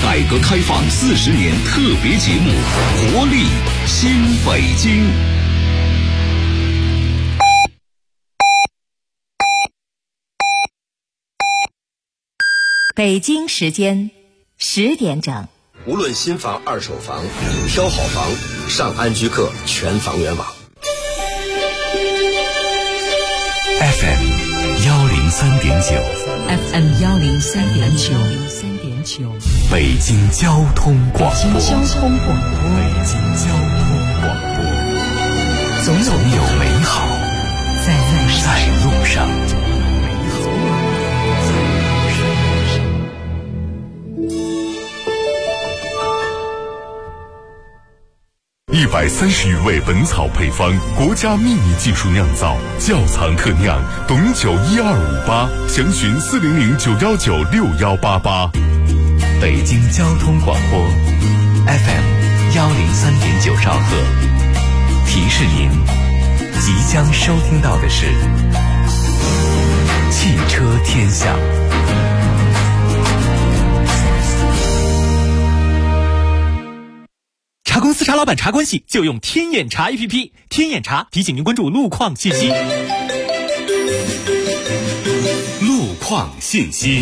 改革开放40年特别节目《活力新北京》。 北京时间10点整。 无论新房、二手房，挑好房，上安居客全房源网。 FM 103.9 FM 103.9 北京交通广播。 北京交通广播。总有美好在路上。 130余味本草配方，国家秘密技术酿造，窖藏特酿，董酒1258，详询400-919-6188。 北京交通广播 FM 103.9兆赫，提示您即将收听到的是汽车天下。 茶公司茶老板茶关系就用天眼查 APP， 天眼查提醒您关注路况信息。 路况信息。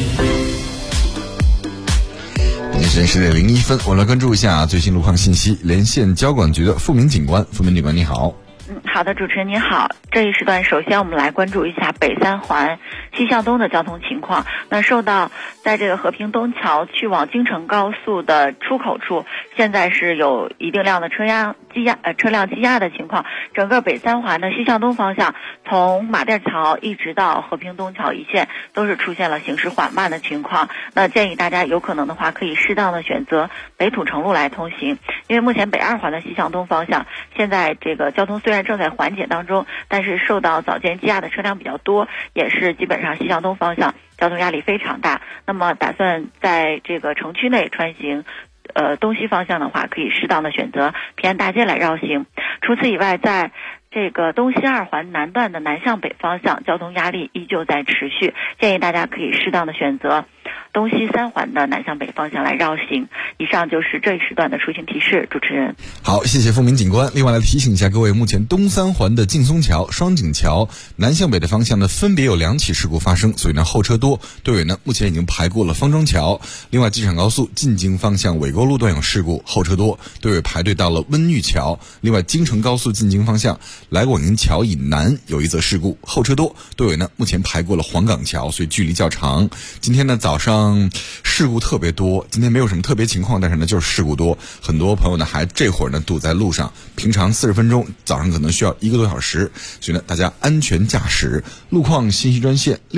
北京时间10点01分，我来关注一下最新路况信息。连线交管局的付明警官，付明警官你好。 好的，主持人您好。这一时段首先我们来关注一下北三环西向东的交通情况。那受到在这个和平东桥去往京承高速的出口处，现在是有一定量的车辆积压的情况。整个北三环的西向东方向，从马甸桥一直到和平东桥一线都是出现了行驶缓慢的情况。那建议大家有可能的话，可以适当的选择北土城路来通行，因为目前北二环的西向东方向现在这个交通虽然正在缓解当中，但是受到早间积压的车辆比较多，也是基本上西向东方向交通压力非常大。那么打算在这个城区内穿行东西方向的话，可以适当的选择平安大街来绕行。除此以外，在这个东西二环南段的南向北方向，交通压力依旧在持续，建议大家可以适当的选择东西三环的南向北方向来绕行。以上就是这一时段的出行提示，主持人。 好，谢谢付明警官。另外来提醒一下各位，目前东三环的劲松桥、双井桥南向北的方向呢，分别有2起事故发生，所以呢后车多，队尾呢目前已经排过了方庄桥。另外机场高速进京方向纬沟路段有事故，后车多，队尾排队到了温榆桥。另外京承高速进京方向来广营桥以南有一则事故，后车多，队尾呢目前排过了黄岗桥，所以距离较长。今天呢早上事故特别多，今天没有什么特别情况，但是呢就是事故多，很多朋友呢还这会儿呢堵在路上，平常40分钟，早上可能需要1个多小时，所以呢大家安全驾驶。路况信息专线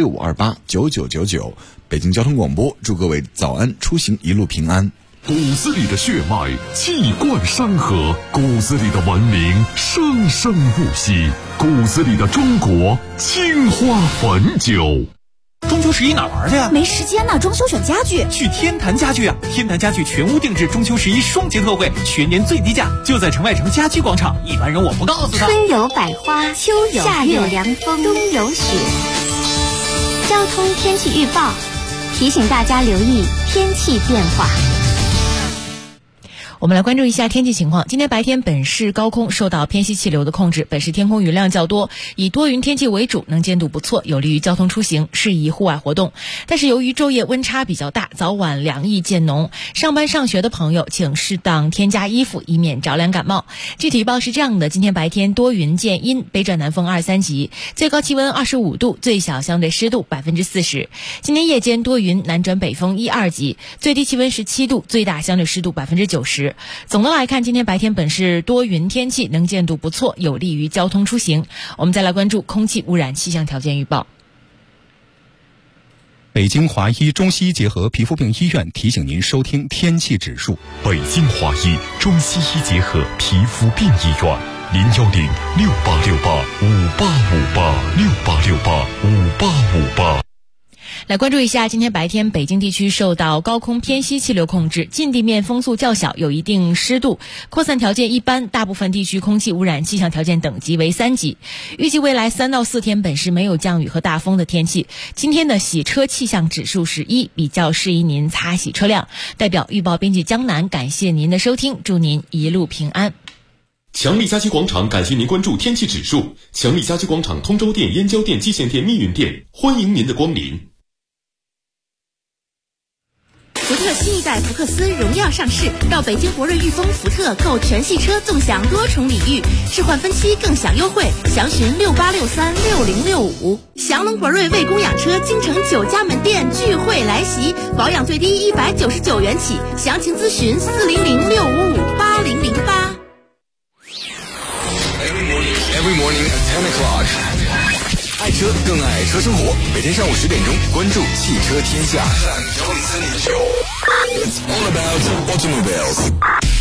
65289999，北京交通广播，祝各位早安出行一路平安。 骨子里的血脉气贯山河，骨子里的文明生生不息，骨子里的中国青花汾酒。 中秋11哪玩去呀？ 没时间呢，装修选家具。 去天坛家具啊！天坛家具全屋定制中秋11双节特惠，全年最低价，就在城外城家居广场。一般人我不告诉他。 春有百花，秋有夏有凉风，冬有雪。交通天气预报提醒大家留意天气变化。 我们来关注一下天气情况。今天白天本市高空受到偏西气流的控制，本市天空云量较多，以多云天气为主，能见度不错，有利于交通出行，适宜户外活动。但是由于昼夜温差比较大，早晚凉意渐浓，上班上学的朋友请适当添加衣服，以免着凉感冒。具体预报是这样的：今天白天多云见阴，北转南风2、3级，最高气温25度，最小相对湿度40%。今天夜间多云，南转北风1、2级，最低气温17度，最大相对湿度90%。总的来看，今天白天本市多云天气，能见度不错，有利于交通出行。我们再来关注空气污染气象条件预报。 北京华医中西医结合皮肤病医院提醒您收听天气指数。 北京华医中西医结合皮肤病医院，01068685858，68685858。 来关注一下，今天白天北京地区受到高空偏西气流控制，近地面风速较小，有一定湿度，扩散条件一般，大部分地区空气污染气象条件等级为3级。预计未来3到4天本市没有降雨和大风的天气。今天的洗车气象指数是1，比较适宜您擦洗车辆。代表预报编辑江南感谢您的收听，祝您一路平安。 强力家居广场感谢您关注天气指数。强力家居广场通州店、燕郊店、蓟县店、密云店，欢迎您的光临。 福特新一代福克斯荣耀上市，到北京博瑞裕丰福特购全系车纵享多重礼遇，置换分期更享优惠，详询68636065。祥龙博瑞为供养车京城9家门店聚会来袭，保养最低199元起，详情咨询400655808。 Every morning at 10 o'clock. 爱车更爱车生活，每天上午10点钟，关注汽车天下。It's all about automobiles.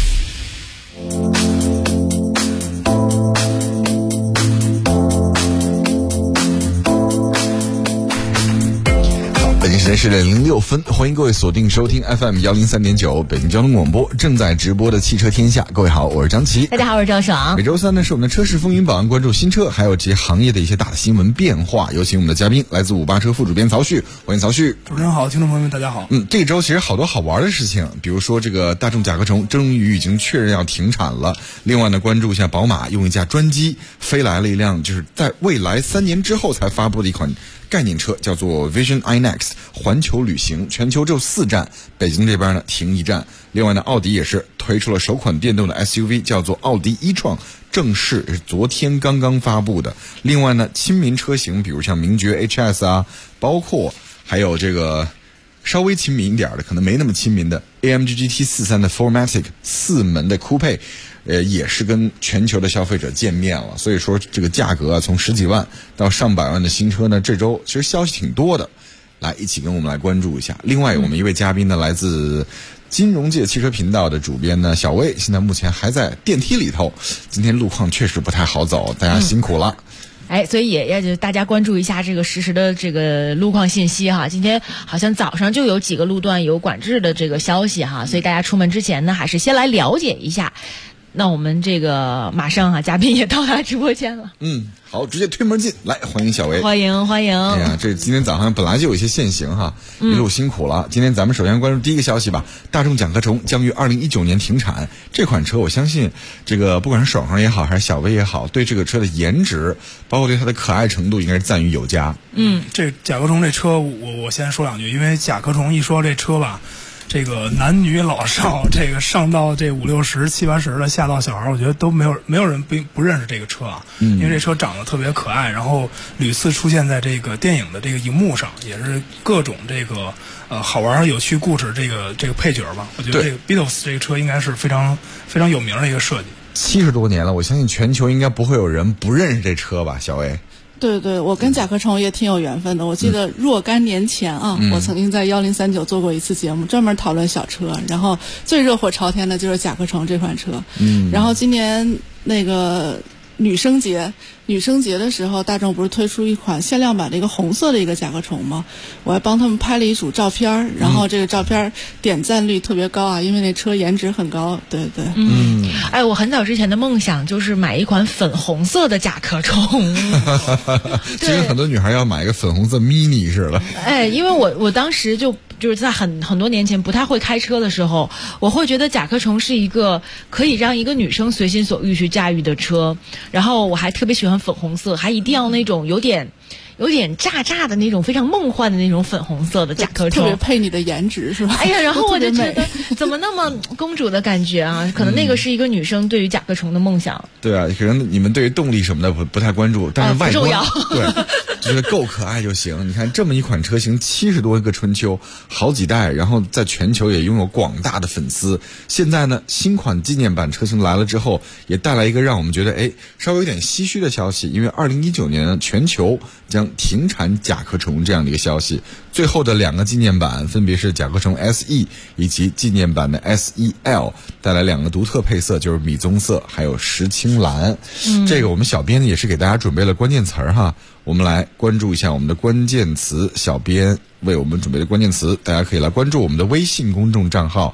北京时间10:06，欢迎各位锁定收听 FM 103.9北京交通广播正在直播的汽车天下。各位好，我是张琪。 大家好，我是赵爽。 每周三呢是我们的车市风云榜，关注新车还有这些行业的一些大新闻变化。有请我们的嘉宾，来自58车副主编曹旭，欢迎曹旭。 主持人好，听众朋友们大家好。 这周其实好多好玩的事情，比如说这个大众甲壳虫终于已经确认要停产了。另外呢，关注一下宝马用一架专机飞来了一辆就是在未来3年之后才发布的一款概念车，叫做 Vision iNext 环球旅行，全球只有4站，北京这边呢停1站。另外呢，奥迪也是推出了首款电动的 SUV， 叫做奥迪e-tron，正式是昨天刚刚发布的。另外呢，亲民车型，比如像名爵 HS 啊，包括还有这个稍微亲民一点的，可能没那么亲民的 AMG GT43 的 4MATIC 4门的酷配，也是跟全球的消费者见面了。所以说这个价格啊，从10几万到上百万的新车呢，这周其实消息挺多的。来，一起跟我们来关注一下。另外，我们一位嘉宾呢，来自金融界汽车频道的主编呢，小魏，现在目前还在电梯里头。今天路况确实不太好走，大家辛苦了。 所以也要就大家关注一下这个实时的这个路况信息哈。今天好像早上就有几个路段有管制的这个消息哈，所以大家出门之前呢，还是先来了解一下。那我们这个马上嘉宾也到达直播间了。 好，直接推门进来，欢迎小薇。 欢迎。哎呀，这今天早上本来就有一些限行哈，一路辛苦了。今天咱们首先关注第一个消息吧，大众甲壳虫将于2019年停产。这款车我相信这个不管是爽爽也好还是小薇也好，对这个车的颜值包括对它的可爱程度应该是赞誉有加。 这甲壳虫这车我先说2句，因为甲壳虫一说这车吧，这个男女老少，这个上到这50、60、70、80的，下到小孩，我觉得都没有人不认识这个车啊。因为这车长得特别可爱，然后屡次出现在这个电影的这个荧幕上，也是各种这个好玩有趣故事这个配角吧。我觉得这个 Beatles 这个车应该是非常非常有名的一个设计。 70多年了，我相信全球应该不会有人不认识这车吧，小薇。 对，我跟甲壳虫也挺有缘分的。我记得若干年前啊，我曾经在1039做过一次节目，专门讨论小车，然后最热火朝天的就是甲壳虫这款车。然后今年那个女生节的时候，大众不是推出一款限量版的一个红色的一个甲壳虫吗？我还帮他们拍了一组照片，然后这个照片点赞率特别高啊，因为那车颜值很高。对。 我很早之前的梦想就是买一款粉红色的甲壳虫。 其实很多女孩要买一个粉红色 mini 似的。 因为我当时就是在很多年前不太会开车的时候，我会觉得甲壳虫是一个可以让一个女生随心所欲去驾驭的车，然后我还特别喜欢粉红色，还一定要那种有点炸的那种非常梦幻的那种粉红色的甲壳虫， 特别配你的颜值是吧？ 然后我就觉得怎么那么公主的感觉啊？可能那个是一个女生对于甲壳虫的梦想。 对啊，可能你们对于动力什么的不太关注，但是外观、 不重要。 对，就是够可爱就行。你看这么一款车型，70多个春秋，好几代，然后在全球也拥有广大的粉丝。现在呢，新款纪念版车型来了之后，也带来一个让我们觉得稍微有点唏嘘的消息，因为2019年全球将将停产甲壳虫这样的一个消息。最后的2个纪念版分别是甲壳虫 SE 以及纪念版的 SEL， 带来2个独特配色，就是米棕色还有石青蓝。这个我们小编也是给大家准备了关键词哈，我们来关注一下我们的关键词，小编为我们准备的关键词，大家可以来关注我们的微信公众账号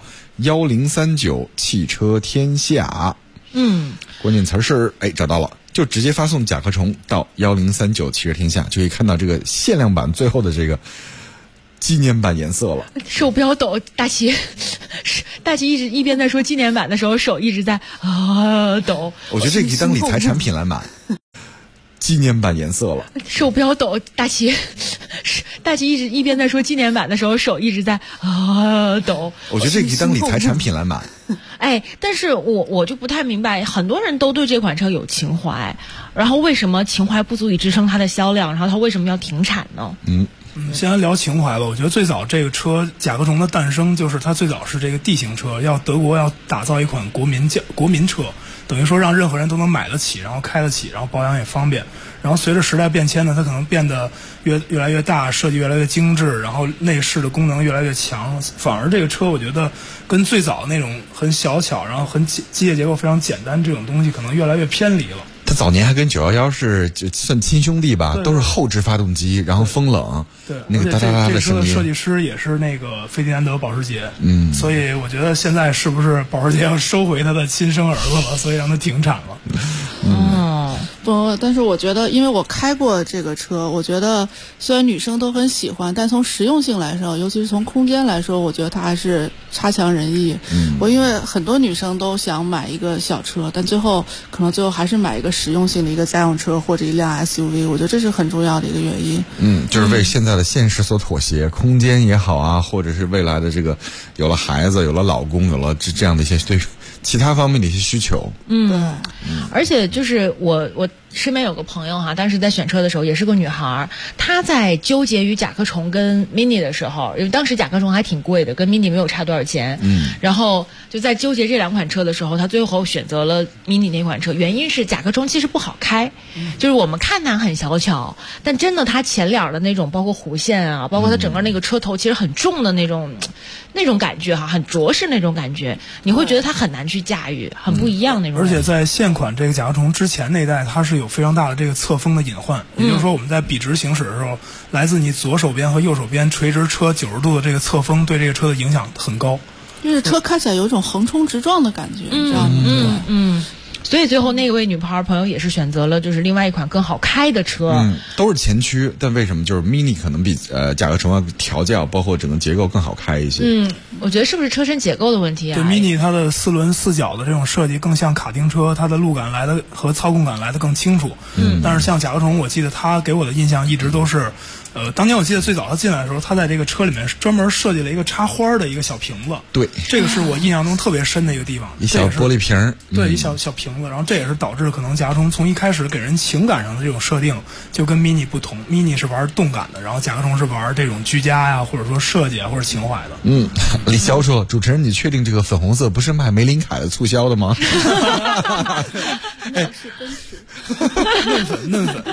1039汽车天下。关键词是找到了，就直接发送甲壳虫到1039汽车天下，就可以看到这个限量版最后的这个纪念版颜色了。 手不要抖，大齐一边在说纪念版的时候，手一直在抖。 我觉得这可以当理财产品来买。纪念版颜色了， 手不要抖，大齐一边在说纪念版的时候，手一直在抖。 我觉得这可以当理财产品来买。 但是我就不太明白，很多人都对这款车有情怀，然后为什么情怀不足以支撑它的销量，然后它为什么要停产呢？ 先来聊情怀吧。我觉得最早这个车甲壳虫的诞生，就是它最早是这个 D 型车，德国要打造一款国民车，等于说让任何人都能买得起，然后开得起，然后保养也方便。然后随着时代变迁呢，它可能变得越来越大，设计越来越精致，然后内饰的功能越来越强。反而这个车我觉得跟最早那种很小巧，然后很机械结构非常简单这种东西可能越来越偏离了。 它早年还跟911是就算亲兄弟吧，都是后置发动机，然后风冷， 对， 那个哒哒哒的声音。 这车的设计师也是那个费迪南德保时捷，所以我觉得现在是不是保时捷要收回他的亲生儿子了，所以让他停产了？ 不，但是我觉得，因为我开过这个车，我觉得虽然女生都很喜欢，但从实用性来说，尤其是从空间来说，我觉得它还是差强人意。我因为很多女生都想买一个小车，但最后还是买一个实用性的一个家用车或者一辆 SUV， 我觉得这是很重要的一个原因。 就是为现在的现实所妥协，空间也好啊，或者是未来的这个有了孩子、有了老公、有了这样的一些对其他方面的一些需求。 而且就是我身边有个朋友当时在选车的时候也是个女孩，她在纠结于甲壳虫跟 Mini 的时候，因为当时甲壳虫还挺贵的，跟 Mini 没有差多少钱。然后就在纠结这2款车的时候，她最后选择了 Mini 那款车，原因是甲壳虫其实不好开，就是我们看它很小巧，但真的它前脸的那种包括弧线啊，包括它整个那个车头其实很重的那种感觉很着实那种感觉，你会觉得它很难去驾驭，很不一样那种。 而且在现款这个甲壳虫之前那一代，它是有非常大的这个侧风的隐患，也就是说我们在笔直行驶的时候，来自你左手边和右手边垂直车90度的这个侧风对这个车的影响很高， 就是车开起来有一种横冲直撞的感觉，你知道吗？ 所以最后那位女朋友也是选择了就是另外一款更好开的车。 都是前驱，但为什么就是 Mini 可能比甲壳虫要调教包括整个结构更好开一些？ 我觉得是不是车身结构的问题啊？ 对，Mini 它的4轮4角的这种设计更像卡丁车，它的路感来的和操控感来的更清楚。但是像甲壳虫，我记得它给我的印象一直都是当年我记得最早他进来的时候，他在这个车里面专门设计了一个插花的一个小瓶子。 对， 这个是我印象中特别深的一个地方。 一小玻璃瓶， 对，一小瓶子。然后这也是导致可能甲壳虫从一开始给人情感上的这种设定就跟 Mini 不同。Mini 是玩动感的，然后甲壳虫是玩这种居家呀，或者说设计啊，或者情怀的。 李潇说：“主持人，你确定这个粉红色不是卖玫琳凯的促销的吗？” 是真是嫩粉。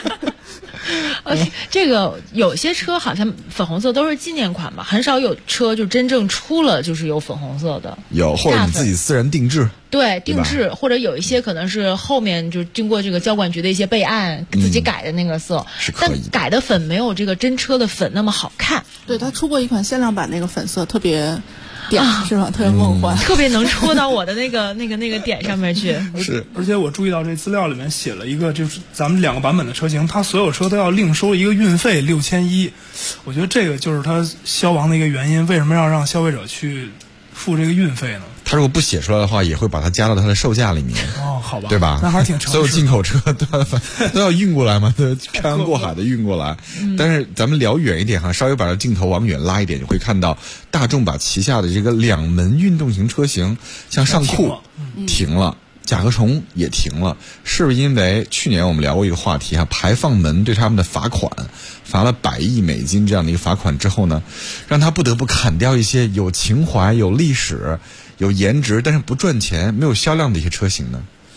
这个有些车好像粉红色都是纪念款吧，很少有车就真正出了就是有粉红色的。 有，或者你自己私人定制。 对，定制，或者有一些可能是后面就经过这个交管局的一些备案，自己改的那个色， 是可以。 但改的粉没有这个真车的粉那么好看。 对，它出过一款限量版，那个粉色特别点是吧？特别梦幻， 特别能戳到我的那个点上面去。 是，而且我注意到这资料里面写了一个，就是咱们2个版本的车型，它所有车都要另收一个运费6100。我觉得这个就是它消亡的一个原因。为什么要让消费者去付这个运费呢？ 他如果不写出来的话，也会把它加到它的售价里面。 哦，好吧， 对吧？ 那还是挺诚实。 所有进口车都要运过来嘛，对，漂洋过海的运过来。但是咱们聊远一点哈，稍微把这镜头往远拉一点，你会看到大众把旗下的这个2门运动型车型，像尚酷停了。甲壳虫也停了，是不是因为去年我们聊过一个话题排放门对他们的罚款，罚了100亿美金这样的一个罚款之后呢，让他不得不砍掉一些有情怀、有历史、有颜值，但是不赚钱、没有销量的一些车型呢？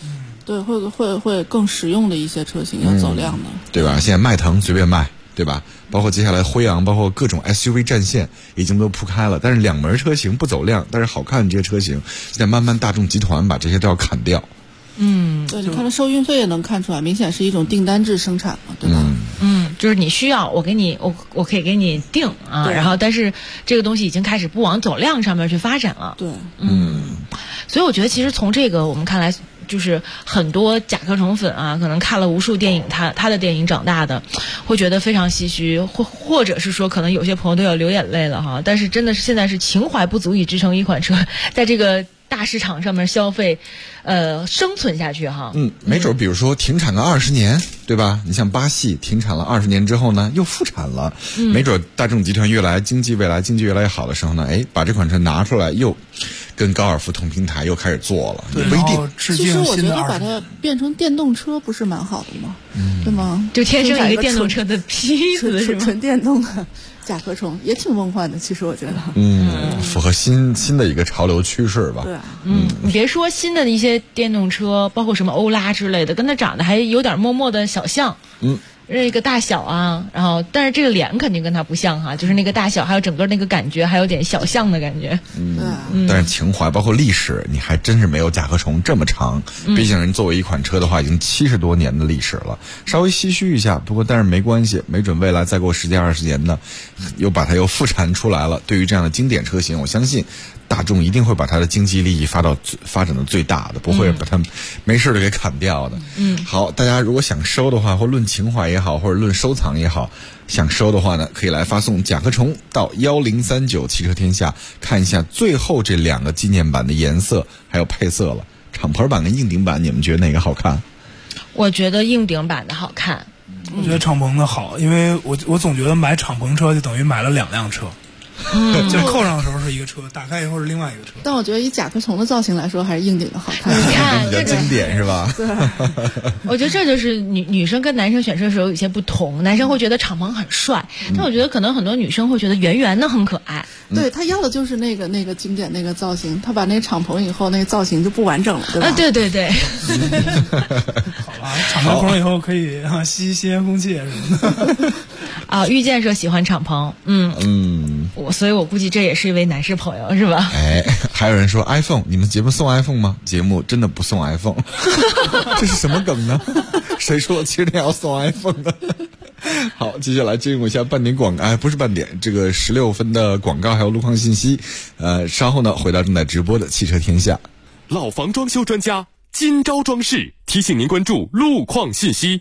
对，会更实用的一些车型要走量的， 对吧？现在迈腾随便卖，对吧？包括接下来辉昂，包括各种 SUV 战线已经都铺开了，但是两门车型不走量，但是好看这些车型，现在慢慢大众集团把这些都要砍掉。 对，你看它收运费也能看出来，明显是一种订单制生产嘛，对吧？ 就是你需要我给你，我可以给你定啊，然后但是这个东西已经开始不往走量上面去发展了。 对， 所以我觉得其实从这个我们看来，就是很多甲壳虫粉啊，可能看了无数电影，他的电影长大的，会觉得非常唏嘘，或者是说可能有些朋友都要流眼泪了哈。但是真的是现在是情怀不足以支撑一款车在这个大市场上面消费，生存下去哈。 没准比如说停产个20年，对吧？你像巴西停产了20年之后呢，又复产了。没准大众集团未来经济越来越好的时候呢，把这款车拿出来又跟高尔夫同平台又开始做了，也不一定。 其实我觉得把它变成电动车不是蛮好的吗？对吗？ 就天生一个电动车的坯子是吗？ 纯电动的甲壳虫也挺梦幻的，其实我觉得。 符合新的一个潮流趋势吧。 对。 你别说新的一些电动车，包括什么欧拉之类的，跟它长得还有点默默的小像。这个大小啊，然后但是这个脸肯定跟它不像哈，就是那个大小还有整个那个感觉还有点小像的感觉。 但是情怀包括历史，你还真是没有甲壳虫这么长。毕竟人作为一款车的话，已经70多年的历史了，稍微唏嘘一下。不过但是没关系，没准未来再过10年20年呢，又把它又复产出来了。对于这样的经典车型，我相信大众一定会把它的经济利益发展到最大的，不会把它没事的给砍掉的。好，大家如果想收的话，或论情怀也好，或者论收藏也好，想收的话呢，可以来发送甲壳虫到1039汽车天下，看一下最后这2个纪念版的颜色还有配色了。敞篷版跟硬顶版，你们觉得哪个好看？ 我觉得硬顶版的好看。 我觉得敞篷的好，因为我总觉得买敞篷车就等于买了2辆车。就扣上的时候是一个车，打开以后是另外一个车。 但我觉得以甲壳虫的造型来说，还是硬顶的好看。 你看， 比较经典是吧？ 对。 我觉得这就是女生跟男生选车的时候有一些不同，男生会觉得敞篷很帅，但我觉得可能很多女生会觉得圆圆的很可爱。 对，他要的就是那个经典那个造型，他把那个敞篷以后那个造型就不完整了，对吧？ 对。 好吧，敞篷以后可以吸新鲜空气什么的。 遇见说喜欢敞篷，所以我估计这也是一位男士朋友是吧？ 还有人说 iPhone， 你们节目送 iPhone 吗？节目真的不送 iPhone， 这是什么梗呢？谁说7点要送 iPhone 的？好，接下来进入一下半点广告，不是半点，这个16分的广告还有路况信息。稍后呢，回到正在直播的汽车天下。 老房装修专家金招装饰提醒您关注路况信息。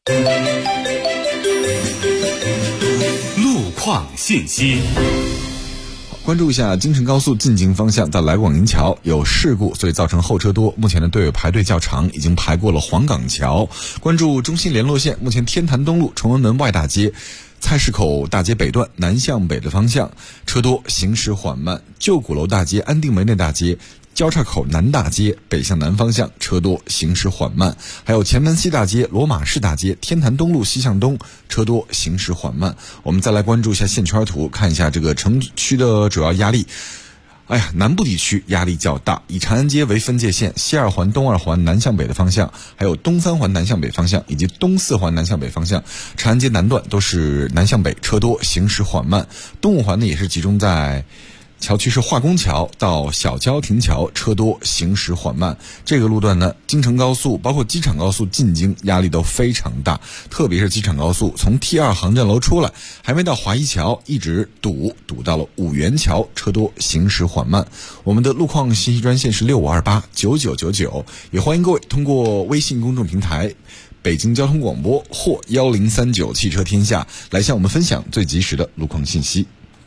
路况信息。 关注一下京承高速进京方向到来广营桥有事故，所以造成后车多，目前的队伍排队较长，已经排过了黄岗桥。关注中新联络线，目前天坛东路崇文门外大街菜市口大街北段南向北的方向车多，行驶缓慢。旧鼓楼大街安定门内大街交叉口南大街北向南方向车多，行驶缓慢。还有前门西大街罗马市大街天坛东路西向东车多，行驶缓慢。我们再来关注一下线圈图，看一下这个城区的主要压力。南部地区压力较大，以长安街为分界线，西2环、东2环南向北的方向，还有东3环南向北方向以及东4环南向北方向，长安街南段都是南向北车多，行驶缓慢。东5环呢也是集中在桥区是化工桥到小郊亭桥车多，行驶缓慢。这个路段呢，京承高速包括机场高速进京压力都非常大，特别是机场高速从 T2 航站楼出来，还没到华一桥，一直堵到了五元桥，车多，行驶缓慢。我们的路况信息专线是65289999，也欢迎各位通过微信公众平台北京交通广播或1039汽车天下来向我们分享最及时的路况信息。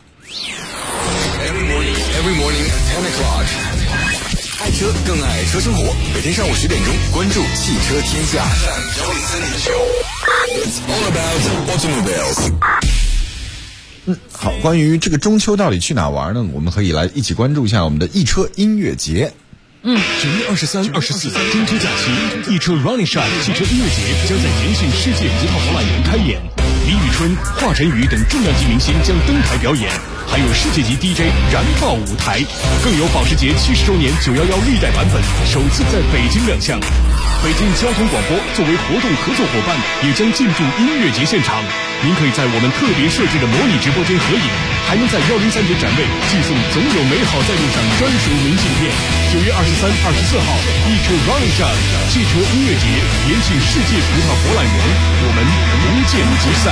Every morning at 10 o'clock， 爱车更爱车生活。每天上午10点钟，关注汽车天下。It's all about automobiles。 好，关于这个中秋到底去哪玩呢？我们可以来一起关注一下我们的易车音乐节。 9月23、24中秋假期，易车 Running Shine 汽车音乐节将在延庆世界1号博览园开演，李宇春、华晨宇等重量级明星将登台表演，还有世界级 DJ 燃爆舞台，更有保时捷70周年911历代版本首次在北京亮相。 北京交通广播作为活动合作伙伴，也将进驻音乐节现场。您可以在我们特别设置的模拟直播间合影，还能在103节展位寄送总有美好在路上专属明信片。9月23、24号，一车 Running Shot 汽车音乐节延庆世界葡萄博览园，我们不见不散。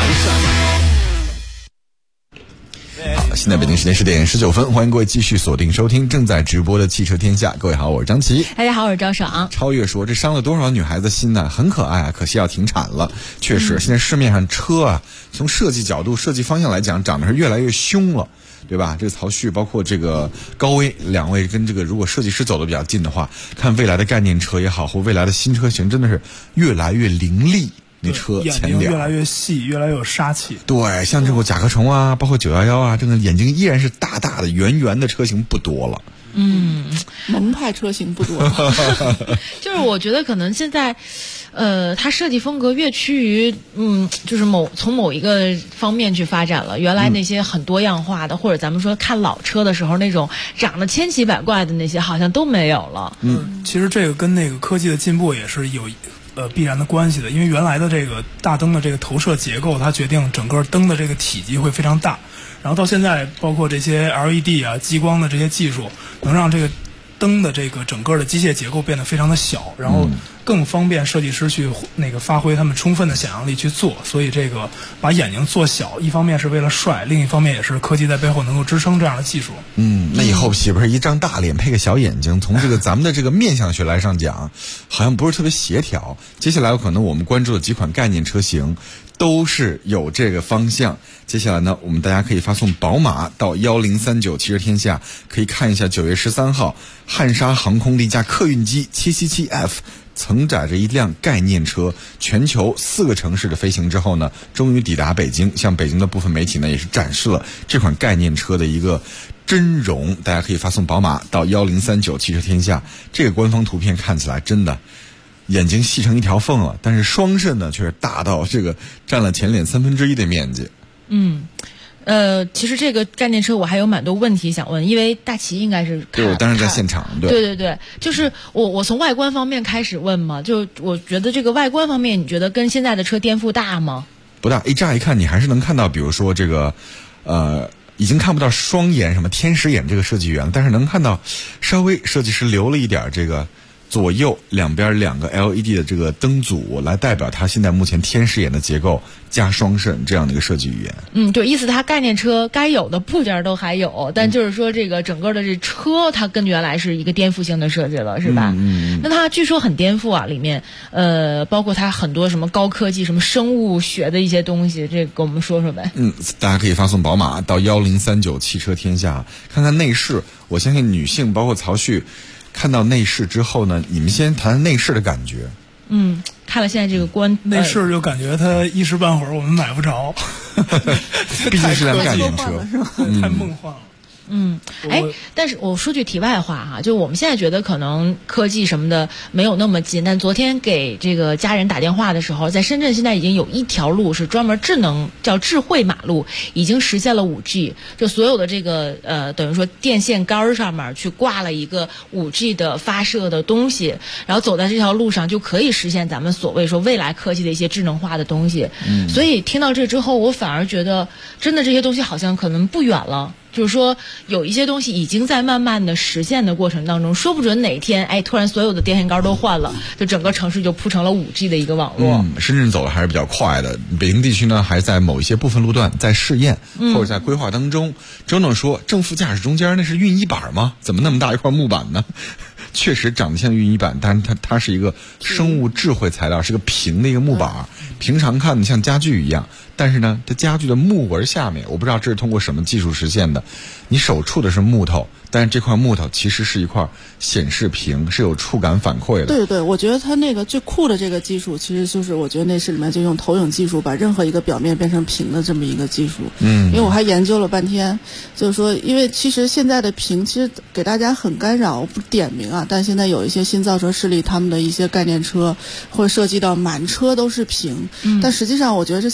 好，现在北京时间10点19分，欢迎各位继续锁定收听正在直播的汽车天下。各位好，我是张琪。 大家好，我是赵爽。 超越说，这伤了多少女孩子心呢？很可爱啊，可惜要停产了。确实，现在市面上车啊，从设计角度、设计方向来讲，长得是越来越凶了，对吧？这个曹旭，包括这个高威两位，跟这个如果设计师走得比较近的话，看未来的概念车也好，或未来的新车型，真的是越来越凌厉。那车前脸越来越细，越来越有杀气。 对，像这个甲壳虫啊，包括911啊，这个眼睛依然是大大的、圆圆的车型不多了。 萌派车型不多了。 就是我觉得可能现在，它设计风格越趋于，就是从某一个方面去发展了。原来那些很多样化的，或者咱们说看老车的时候那种长得千奇百怪的那些，好像都没有了。 其实这个跟那个科技的进步也是有必然的关系的，因为原来的这个大灯的这个投射结构，它决定整个灯的这个体积会非常大，然后到现在包括这些 LED 啊、激光的这些技术，能让这个灯的这个整个的机械结构变得非常的小，然后更方便设计师去发挥他们充分的想象力去做。所以这个把眼睛做小，一方面是为了帅，另一方面也是科技在背后能够支撑这样的技术。 那以后岂不是一张大脸配个小眼睛？从这个咱们的这个面相学来上讲，好像不是特别协调。接下来有可能我们关注的几款概念车型都是有这个方向。接下来呢，我们大家可以发送宝马到1039汽车天下，可以看一下9月13号汉莎航空的一架客运机777F承载着一辆概念车，全球4个城市的飞行之后呢，终于抵达北京。像北京的部分媒体呢，也是展示了这款概念车的一个真容。大家可以发送宝马到1039汽车天下。这个官方图片看起来真的眼睛细成一条缝了，但是双肾呢却是大到这个占了前脸1/3的面积。 其实这个概念车我还有蛮多问题想问，因为大齐应该是对，我当时在现场。 对，就是我从外观方面开始问嘛，就我觉得这个外观方面，你觉得跟现在的车颠覆大吗？ 不大，乍一看你还是能看到，比如说这个已经看不到双眼什么天使眼这个设计语言，但是能看到稍微设计师留了一点这个左右两边2个 LED 的这个灯组来代表它现在目前天使眼的结构加双肾这样的一个设计语言。 对，意思它概念车该有的部件都还有，但就是说这个整个的这车它跟原来是一个颠覆性的设计了，是吧？那它据说很颠覆啊，里面包括它很多什么高科技、什么生物学的一些东西，这个跟我们说说呗。 大家可以发送宝马到1039汽车天下，看看内饰。我相信女性包括曹旭看到内饰之后呢，你们先谈内饰的感觉。 看了现在这个内饰就感觉它一时半会儿我们买不着， 毕竟是辆概念车， 太梦幻了。 但是我说句题外话哈，就我们现在觉得可能科技什么的没有那么近，但昨天给这个家人打电话的时候，在深圳现在已经有一条路是专门叫智慧马路，已经实现了5G， 就所有的这个等于说电线杆上面去挂了一个5G 的发射的东西，然后走在这条路上就可以实现咱们所谓说未来科技的一些智能化的东西。所以听到这之后，我反而觉得真的这些东西好像可能不远了。就是说有一些东西已经在慢慢的实现的过程当中，说不准哪天突然所有的电线杆都换了，就整个城市就铺成了5G 的一个网络。 深圳走的还是比较快的，北京地区呢还在某一些部分路段在试验，或者在规划当中。周总说正副驾驶中间那是熨衣板吗？怎么那么大一块木板呢？确实长得像熨衣板，但是它是一个生物智慧材料，是个平的一个木板，平常看的像家具一样，但是呢它家具的木纹下面，我不知道这是通过什么技术实现的，你手触的是木头，但是这块木头其实是一块显示屏，是有触感反馈的。 对，我觉得它那个最酷的这个技术，其实就是我觉得内饰里面就用投影技术把任何一个表面变成平的这么一个技术。因为我还研究了半天，就是说，因为其实现在的屏其实给大家很干扰，我不点名啊，但现在有一些新造车势力，他们的一些概念车会涉及到满车都是屏，但实际上我觉得这其实是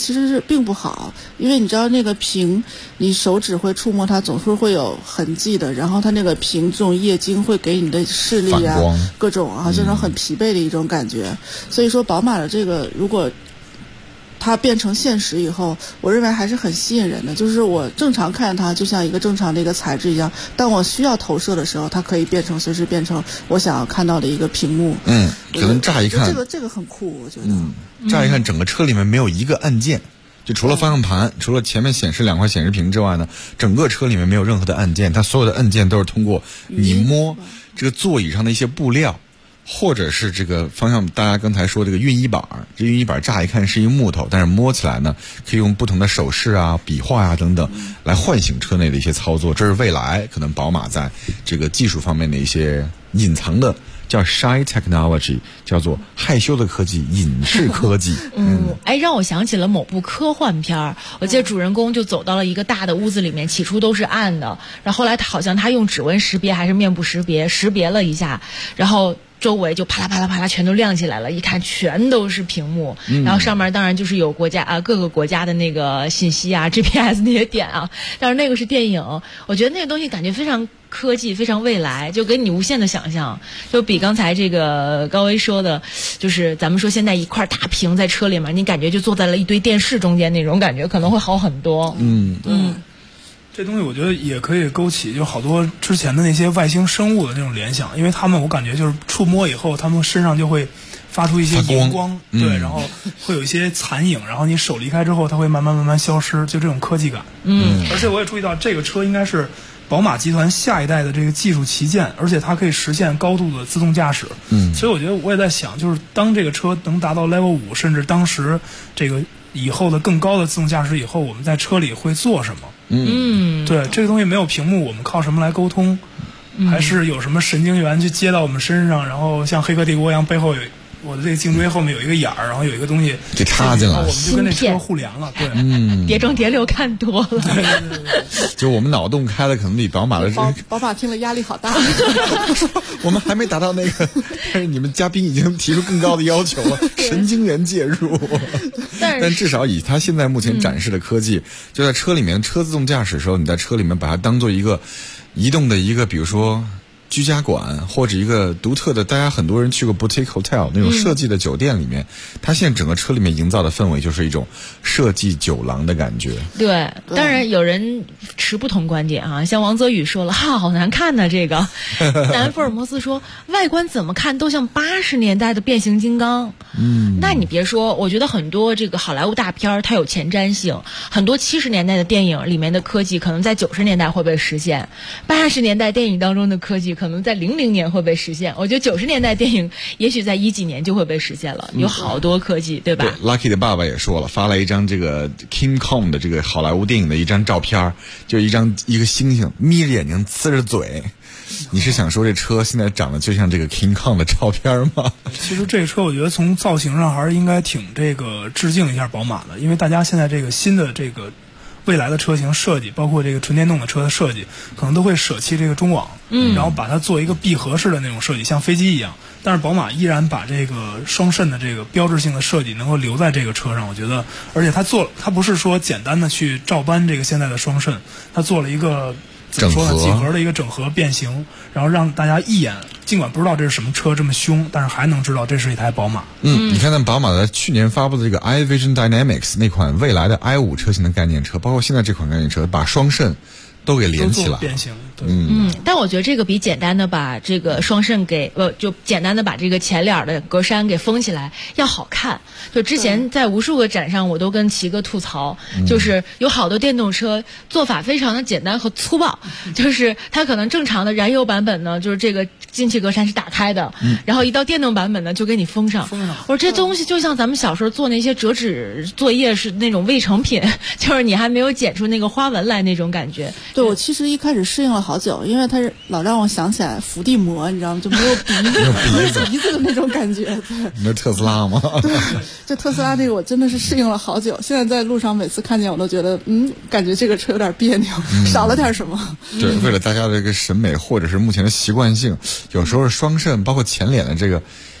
并不好，因为你知道那个屏，你手指会触摸它，总是会有痕迹的，然后它那个屏这种液晶会给你的视力啊各种啊，这种很疲惫的一种感觉。所以说宝马的这个如果它变成现实以后，我认为还是很吸引人的。就是我正常看它就像一个正常的一个材质一样，当我需要投射的时候，它可以随时变成我想要看到的一个屏幕。 可能乍一看这个很酷，我觉得。 乍一看整个车里面没有一个按键，就除了方向盘，除了前面显示2块显示屏之外呢，整个车里面没有任何的按键，它所有的按键都是通过你摸这个座椅上的一些布料。或者是这个方向，大家刚才说这个熨衣板，这熨衣板乍一看是一木头，但是摸起来呢，可以用不同的手势啊、笔画啊等等，来唤醒车内的一些操作。这是未来可能宝马在这个技术方面的一些隐藏的，叫 shy technology， 叫做害羞的科技、隐士科技。 让我想起了某部科幻片儿。我记得主人公就走到了一个大的屋子里面，起初都是暗的，然后后来好像他用指纹识别还是面部识别了一下，然后周围就啪啦啪啦啪啦全都亮起来了，一看全都是屏幕，然后上面当然就是有各个国家的那个信息啊 GPS 那些点啊，但是那个是电影，我觉得那个东西感觉非常科技，非常未来，就给你无限的想象，就比刚才这个高威说的，就是咱们说现在一块大屏在车里面，你感觉就坐在了一堆电视中间那种感觉，可能会好很多。 这东西我觉得也可以勾起就好多之前的那些外星生物的那种联想，因为他们我感觉就是触摸以后，他们身上就会发出一些荧光，对，然后会有一些残影，然后你手离开之后，它会慢慢消失，就这种科技感。而且我也注意到这个车应该是宝马集团下一代的这个技术旗舰，而且它可以实现高度的自动驾驶。所以我觉得我也在想，就是当这个车能达到 Level 5，甚至当时这个以后的更高的自动驾驶以后，我们在车里会做什么？对，这个东西没有屏幕，我们靠什么来沟通？还是有什么神经元去接到我们身上，然后像黑客帝国一样，背后有我的这个颈椎后面有一个眼儿，然后有一个东西给插进来， 我们就跟这车互联了。对， 碟中谍6看多了， 对， 就我们脑洞开的可能比宝马的宝马听了压力好大。 我们还没达到那个，但是你们嘉宾已经提出更高的要求了，神经元介入。但至少以它现在目前展示的科技，就在车里面车自动驾驶的时候，你在车里面把它当做一个移动的一个，比如说居家馆或者一个独特的，大家很多人去过 boutique hotel 那种设计的酒店里面，它现在整个车里面营造的氛围就是一种设计酒廊的感觉。 对，当然有人持不同观点啊，像王泽宇说了，好难看呢这个。南福尔摩斯说，外观怎么看都像80年代的变形金刚。那你别说，我觉得很多这个好莱坞大片它有前瞻性，很多70年代的电影里面的科技可能在90年代会被实现，80年代电影当中的科技可能在00年会被实现，我觉得90年代电影也许在10几年就会被实现了，有好多科技，对吧？ 对 ，Lucky 的爸爸也说了，发了一张这个 King Kong 的这个好莱坞电影的一张照片，就一个猩猩眯着眼睛呲着嘴。你是想说这车现在长得就像这个 King Kong 的照片吗？ 其实这个车我觉得从造型上还是应该挺这个致敬一下宝马的，因为大家现在这个新的这个未来的车型设计，包括这个纯电动的车的设计，可能都会舍弃这个中网，然后把它做一个闭合式的那种设计，像飞机一样。但是宝马依然把这个双肾的这个标志性的设计能够留在这个车上，我觉得，而且它不是说简单的去照搬这个现在的双肾，它做了一个怎么说呢？几何的一个整合变形，然后让大家一眼尽管不知道这是什么车这么凶，但是还能知道这是一台宝马。 你看咱宝马在去年发布的这个 iVision Dynamics 那款未来的 i5 车型的概念车，包括现在这款概念车，把双肾都给连起来， 变形。对， 但我觉得这个比简单的把这个双肾就简单的把这个前脸的格栅给封起来要好看。就之前在无数个展上，我都跟齐哥吐槽，就是有好多电动车做法非常的简单和粗暴，就是它可能正常的燃油版本呢，就是这个进气格栅是打开的，然后一到电动版本呢就给你封上。我说这东西就像咱们小时候做那些折纸作业是那种未成品，就是你还没有剪出那个花纹来那种感觉。 对，我其实一开始适应了好久，因为它是老让我想起来伏地魔，你知道吗？就没有鼻子的那种感觉。对， 你是特斯拉吗？ 对，这特斯拉这个我真的是适应了好久，现在在路上每次看见我都觉得，感觉这个车有点别扭，少了点什么。 对，为了大家的这个审美或者是目前的习惯性，有时候双肾包括前脸的这个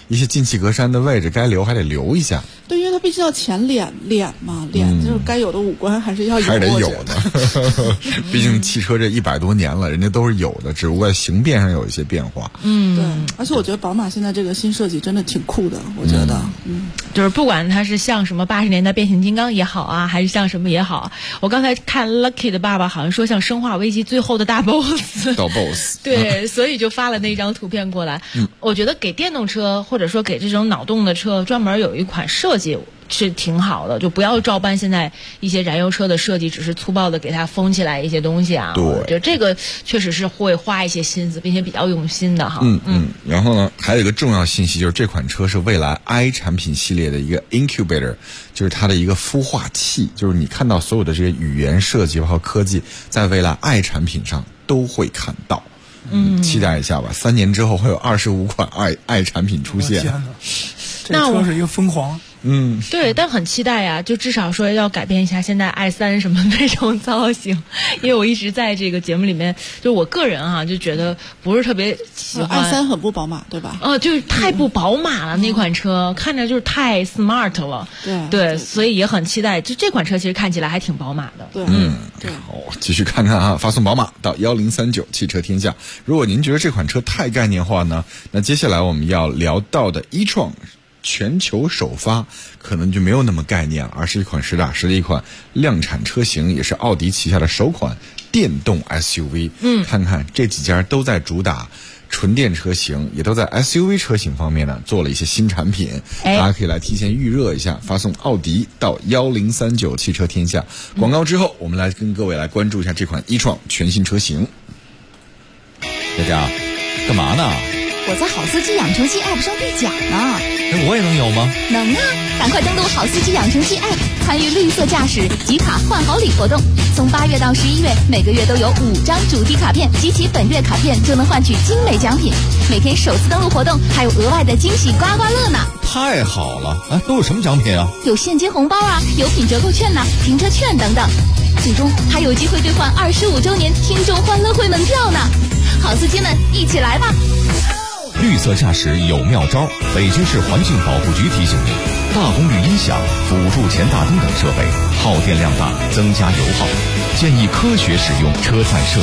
一些进气格栅的位置该留还得留一下。 对，因为它毕竟要前脸嘛，脸就是该有的五官还是要有， 还是得有的。毕竟汽车这100多年了，人家都是有的，只不过形变上有一些变化。 对，而且我觉得宝马现在这个新设计真的挺酷的，我觉得， 就是不管它是像什么80年代变形金刚也好啊，还是像什么也好，我刚才看 Lucky 的爸爸好像说像生化危机最后的大 boss。 到 boss。 对，所以就发了那张图片过来。我觉得给电动车或者说给这种脑洞的车专门有一款设计是挺好的，就不要照搬现在一些燃油车的设计，只是粗暴的给它封起来一些东西啊。 对， 我觉得这个确实是会花一些心思，并且比较用心的哈。 然后呢，还有一个重要信息，就是这款车是蔚来 i 产品系列的一个 incubator， 就是它的一个孵化器，就是你看到所有的这些语言设计包括科技，在蔚来 i 产品上都会看到。期待一下吧，3年之后会有25款爱产品出现。 天哪，这车是一个疯狂。 对，但很期待呀，就至少说要改变一下现在i3什么那种造型，因为我一直在这个节目里面，就我个人就觉得不是特别喜欢。 i3很不宝马，对吧？ 就是太不宝马了，那款车看着就是太 smart 了。对，所以也很期待。就这款车其实看起来还挺宝马的。 对， 好，继续看看啊，发送宝马到1039汽车天下。如果您觉得这款车太概念化呢，那接下来我们要聊到的e-tron全球首发可能就没有那么概念了，而是一款实打实的一款量产车型，也是奥迪旗下的首款电动 SUV。看看这几家都在主打纯电车型，也都在 SUV 车型方面呢做了一些新产品，大家可以来提前预热一下，发送奥迪到1039汽车天下。广告之后，我们来跟各位来关注一下这款e-tron全新车型。 佳佳，干嘛呢？ 我在好司机养成系 App 上兑奖呢。 我也能有吗？ 能啊！赶快登录好司机养成系 App， 参与绿色驾驶集卡换好礼活动。从8月到11月，每个月都有5张主题卡片，集齐本月卡片就能换取精美奖品。每天首次登录活动还有额外的惊喜刮刮乐呢！ 太好了！都有什么奖品啊？ 有现金红包啊，有品折扣券停车券等等。最终还有机会兑换25周年听众欢乐会门票呢！好司机们，一起来吧！ 绿色驾驶有妙招，北京市环境保护局提醒您：大功率音响、辅助前大灯等设备耗电量大，增加油耗，建议科学使用车载设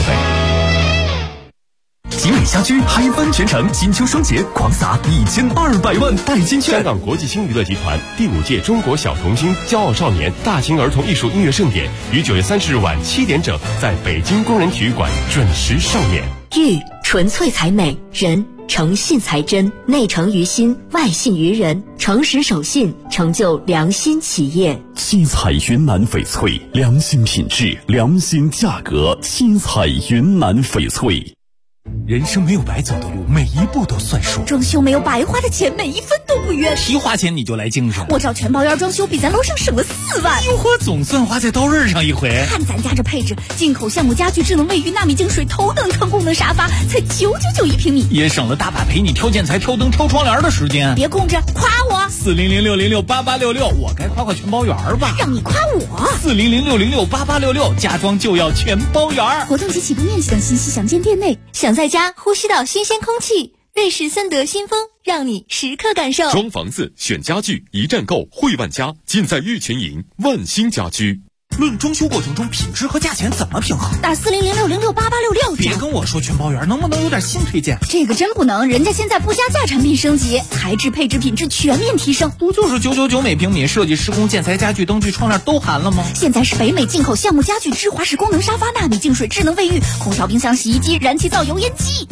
备。 集美家居嗨翻全城，金秋双节狂撒1200万代金券。 香港国际星娱乐集团第5届中国小童星骄傲少年大型儿童艺术音乐盛典于9月30日晚7点整在北京工人体育馆准时上演。 玉纯粹才美，人诚信才真，内诚于心，外信于人，诚实守信，成就良心企业。 七彩云南翡翠，良心品质，良心价格。七彩云南翡翠。 人生没有白走的路，每一步都算数。 装修没有白花的钱，每一分都不冤。 提花钱你就来精神， 我找全包烟装修比咱楼上省了4万。 哟呵，总算花在刀刃上一回。 看咱家这配置，进口橡木家具、智能卫浴、纳米净水、头等舱功能沙发，才999一平米， 也省了大把陪你挑建材、挑灯、挑窗帘的时间。 别控制，夸我 40060688866，我该夸全包圆吧？ 让你夸我 40060688866，家装就要全包圆。 活动及起步面积等信息详见店内。想在家呼吸到新鲜空气，瑞士森德新风让你时刻感受。 装房子选家具一站购，汇万家，尽在玉泉营万兴家居。 论装修过程中品质和价钱怎么平衡？ 打40060688866。 别跟我说全包圆，能不能有点新推荐？ 这个真不能，人家现在不加价产品升级，材质、配置、品质全面提升。 不就是999每平米，设计、施工、建材、家具、灯具、窗帘都含了吗？ 现在是北美进口橡木家具、芝华士功能沙发、纳米净水、智能卫浴、空调、冰箱、洗衣机、燃气灶、油烟机。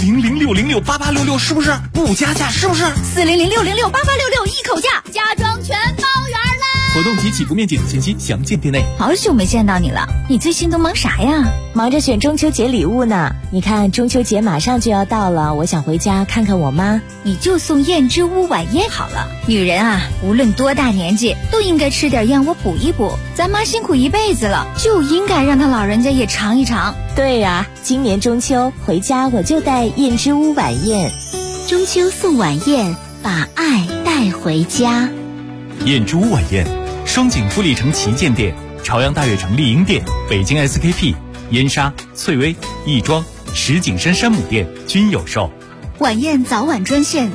40060688866是不是不加价？是不是 40060688866一口价，家装全包圆啦！ 活动及起步面积等信息详见店内。 好久没见到你了，你最近都忙啥呀？ 忙着选中秋节礼物呢。你看中秋节马上就要到了，我想回家看看我妈。 你就送燕之屋晚宴好了。女人啊，无论多大年纪，都应该吃点燕窝补一补。咱妈辛苦一辈子了，就应该让她老人家也尝一尝。 对呀，今年中秋回家我就带燕之屋晚宴。 中秋送晚宴，把爱带回家。 燕之屋晚宴，双井富力城旗舰店、朝阳大悦城丽婴店、北京 SKP、燕莎、翠微、亦庄、石景山山姆店均有售。 晚宴早晚专线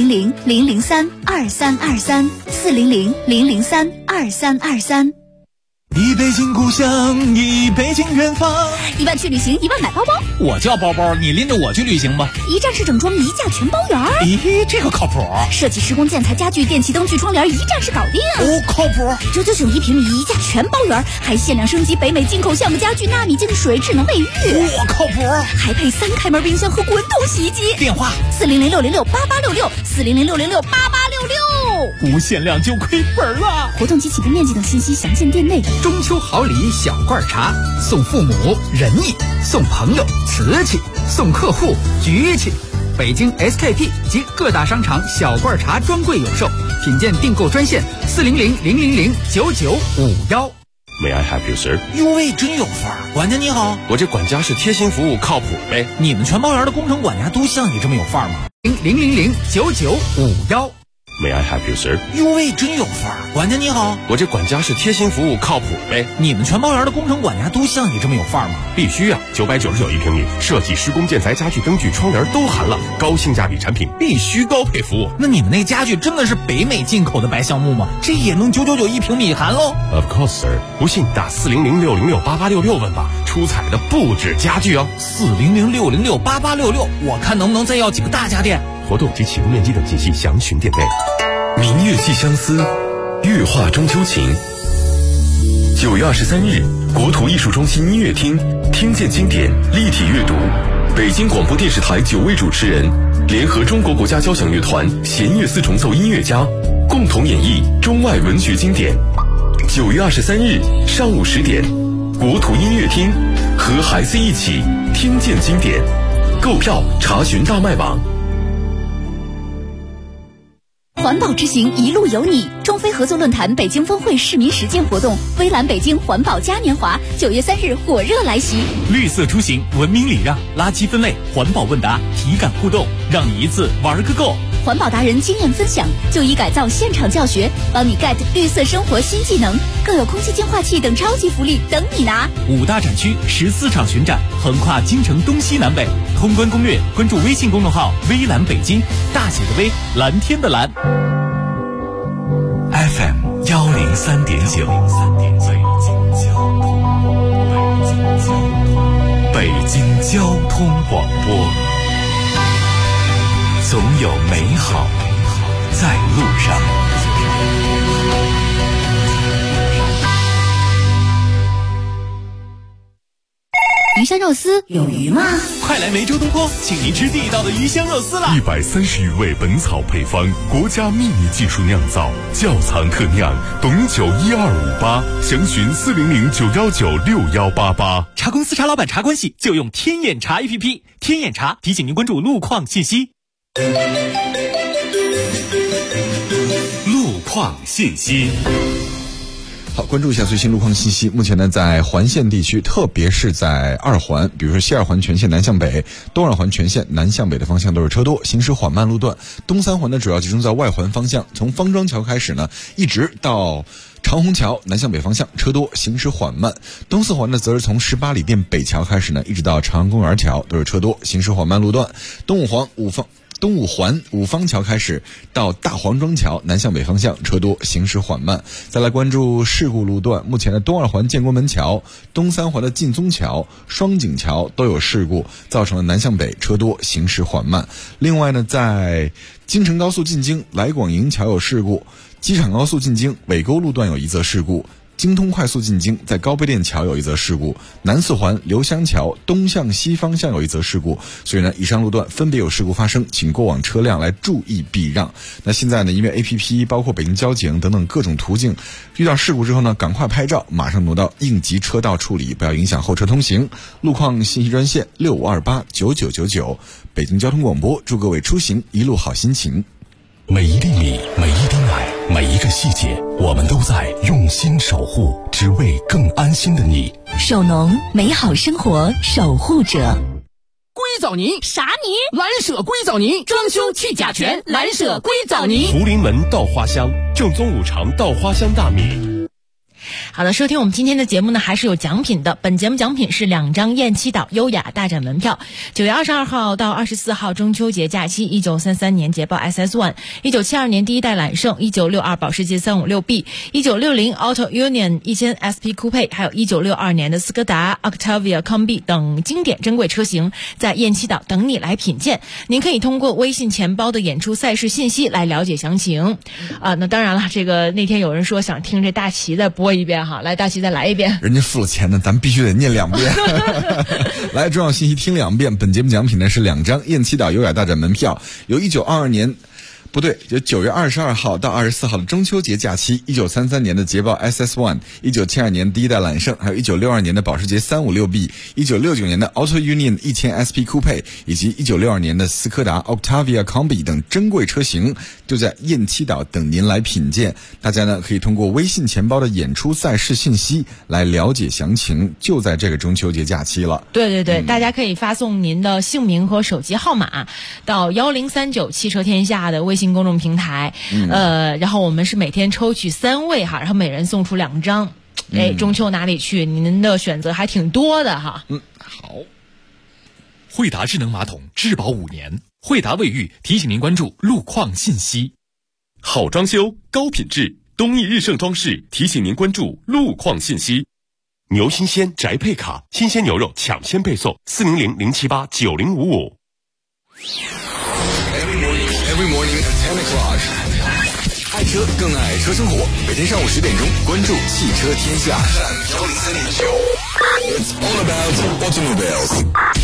400-003-2323，400-003-2323。 一北京故乡，一北京远方。 1万去旅行，1万买包包。 我叫包包，你拎着我去旅行吧。 一站式整装，一价全包圆。 咦，这个靠谱。 设计施工建材家具电器灯具窗帘，一站式搞定。 哦，靠谱。 999一平米，一价全包圆，还限量升级北美进口橡木家具、纳米净水、智能卫浴。 我靠谱。 还配3开门冰箱和滚筒洗衣机。 电话 400-606-8866，400-606-8866。 无限量就亏本了。 活动及起步面积等信息详见店内。 中秋好礼小罐茶，送父母仁义，送朋友瓷器，送客户局气。北京 SKP 及各大商场小罐茶专柜有售，品鉴订购专线400-000-9951。 May I help you, sir？ 哟喂，真有范儿！管家你好， 我这管家是贴心服务，靠谱呗。 你们全包园的工程管家都像你这么有范儿吗 ？000-9951。 May I help you, sir？ 哟喂，真有范儿！管家你好， 我这管家是贴心服务，靠谱呗。 你们全包园的工程管家都像你这么有范儿吗？ 必须啊！999一平米，设计施工建材家具灯具窗帘都含了，高性价比产品必须高配服务。 那你们那家具真的是北美进口的白橡木吗？这也能999一平米含喽 ？Of course, sir。不信打400-606-8866问吧，出彩的不止家具哦。 400-606-8866，我看能不能再要几个大家电。 活动及起步面积等信息详询店内。 明月寄相思，月画中秋情。9月23日，国土艺术中心音乐厅听见经典立体阅读，北京广播电视台9位主持人联合中国国家交响乐团弦乐四重奏音乐家，共同演绎中外文学经典。9月23日上午10点，国土音乐厅和孩子一起听见经典。购票查询大麦网。 环保之行，一路有你。中非合作论坛北京峰会市民实践活动，微蓝北京环保嘉年华，9月3日火热来袭。 绿色出行，文明礼让，垃圾分类，环保问答，体感互动，让你一次玩个够。 环保达人经验分享，就医改造现场教学，帮你 get 绿色生活新技能，更有空气净化器等超级福利等你拿。 5大展区，14场巡展，横跨京城东西南北。通关攻略，关注微信公众号微蓝北京，大写的微，蓝天的蓝。 FM 103.9，北京交通广播，总有美好在路上。 鱼香肉丝有鱼吗？ 快来梅州东坡，请您吃地道的鱼香肉丝啦 ！130余味本草配方，国家秘密技术酿造，窖藏特酿，董酒12588，详询400-919-6188。 茶公司茶老板茶关系就用天眼茶 APP， 天眼茶提醒您关注路况信息。 路况信息。 好，关注一下最新路况信息。目前呢，在环线地区，特别是在2环，比如说西2环全线南向北、东2环全线南向北的方向都是车多，行驶缓慢路段。东3环呢，主要集中在外环方向，从方庄桥开始呢，一直到长虹桥南向北方向车多，行驶缓慢。东4环呢，则是从18里店北桥开始呢，一直到长安公园桥都是车多，行驶缓慢路段。东5环五方桥开始到大黄庄桥南向北方向车多，行驶缓慢。再来关注事故路段，目前的东2环建国门桥、东3环的劲松桥、双井桥都有事故，造成了南向北车多，行驶缓慢。另外呢，在京承高速进京来广营桥有事故，机场高速进京尾沟路段有一则事故，京通快速进京在高碑店桥有一则事故，南4环刘香桥东向西方向有一则事故。所以呢，以上路段分别有事故发生，请过往车辆来注意避让。那现在呢，因为 APP 包括北京交警等等各种途径，遇到事故之后呢，赶快拍照，马上挪到应急车道处理，不要影响后车通行。路况信息专线65289999，北京交通广播，祝各位出行一路好心情。 每一粒米，每一滴奶，每一个细节，我们都在用心守护，只为更安心的你。 首农，美好生活守护者。 硅藻泥啥泥？ 蓝舍硅藻泥，装修去甲醛，蓝舍硅藻泥。 福临门稻花香，正宗5常稻花香大米。 好的，收听我们今天的节目呢，还是有奖品的。本节目奖品是2张雁栖岛优雅大展门票。9月22号到24号中秋节假期，1933年捷豹 SS1， 1972年第一代揽胜，1962保时捷 356B， 1960 Auto Union 1000 SP Coupe， 还有1962年的斯柯达 Octavia Combi 等经典珍贵车型，在雁栖岛等你来品鉴。您可以通过微信钱包的演出赛事信息来了解详情。那当然了，这个那天有人说想听这大齐再播一遍哈，来，大齐再来一遍。 人家付了钱呢，咱们必须得念2遍。来，重要信息听2遍。本节目奖品呢是2张雁栖岛优雅大展门票，由1922年。不对，就9月22号到24号的中秋节假期，1933年的捷豹 SS1， 1972年第一代揽胜，还有1962年的保时捷 356B， 1969年的 Auto Union 1000 SP Coupe， 以及1962年的斯柯达 Octavia Combi 等珍贵车型，就在雁栖岛等您来品鉴。大家呢可以通过微信钱包的演出赛事信息来了解详情，就在这个中秋节假期了。 对，大家可以发送您的姓名和手机号码到1039汽车天下的微信公众平台，然后我们是每天抽取3位哈，然后每人送出2张。中秋哪里去？您的选择还挺多的哈。 好。 惠达智能马桶质保5年，惠达卫浴提醒您关注路况信息。 好装修高品质，东益日盛装饰提醒您关注路况信息。牛新鲜宅配卡，新鲜牛肉抢先配送，400-078-9055。 Every morning at 10 o'clock， 爱车更爱车生活。每天上午10点钟，关注汽车天下。It's all about automobiles。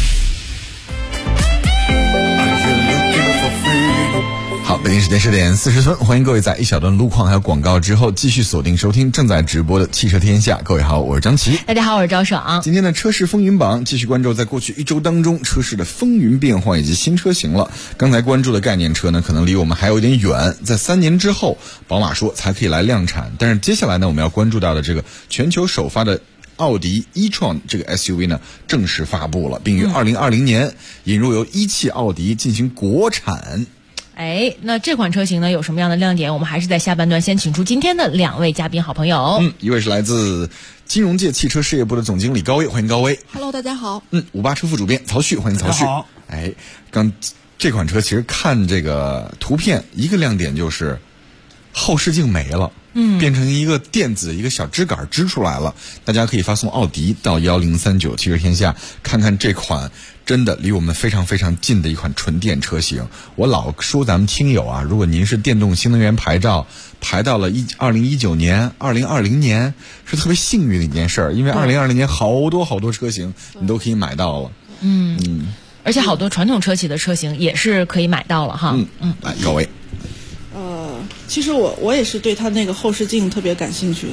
好，北京时间10点40分，欢迎各位在一小段路况还有广告之后继续锁定收听正在直播的汽车天下。各位好，我是张琪。 大家好，我是赵爽。今天的车市风云榜继续关注在过去1周当中车市的风云变化以及新车型了。刚才关注的概念车呢，可能离我们还有点远，在3年之后宝马说才可以来量产。但是接下来呢，我们要关注到的这个全球首发的奥迪e-tron 这个 SUV 呢正式发布了，并于2020年引入由一汽奥迪进行国产。 那这款车型呢有什么样的亮点？我们还是在下半段先请出今天的2位嘉宾好朋友。 一位是来自金融界汽车事业部的总经理高威，欢迎高威。 Hello， 大家好。 58车副主编曹旭，欢迎曹旭。 好。 刚这款车其实看这个图片，一个亮点就是后视镜没了。变成一个电子一个小支杆支出来了。大家可以发送奥迪到1039汽车天下，看看这款真的离我们非常非常近的一款纯电车型。我老说咱们听友啊，如果您是电动新能源牌照排到了2019年、2020年，是特别幸运的一件事儿，因为2020年好多车型你都可以买到了。 而且好多传统车企的车型也是可以买到了哈。 来，高伟。 其实我也是对它那个后视镜特别感兴趣。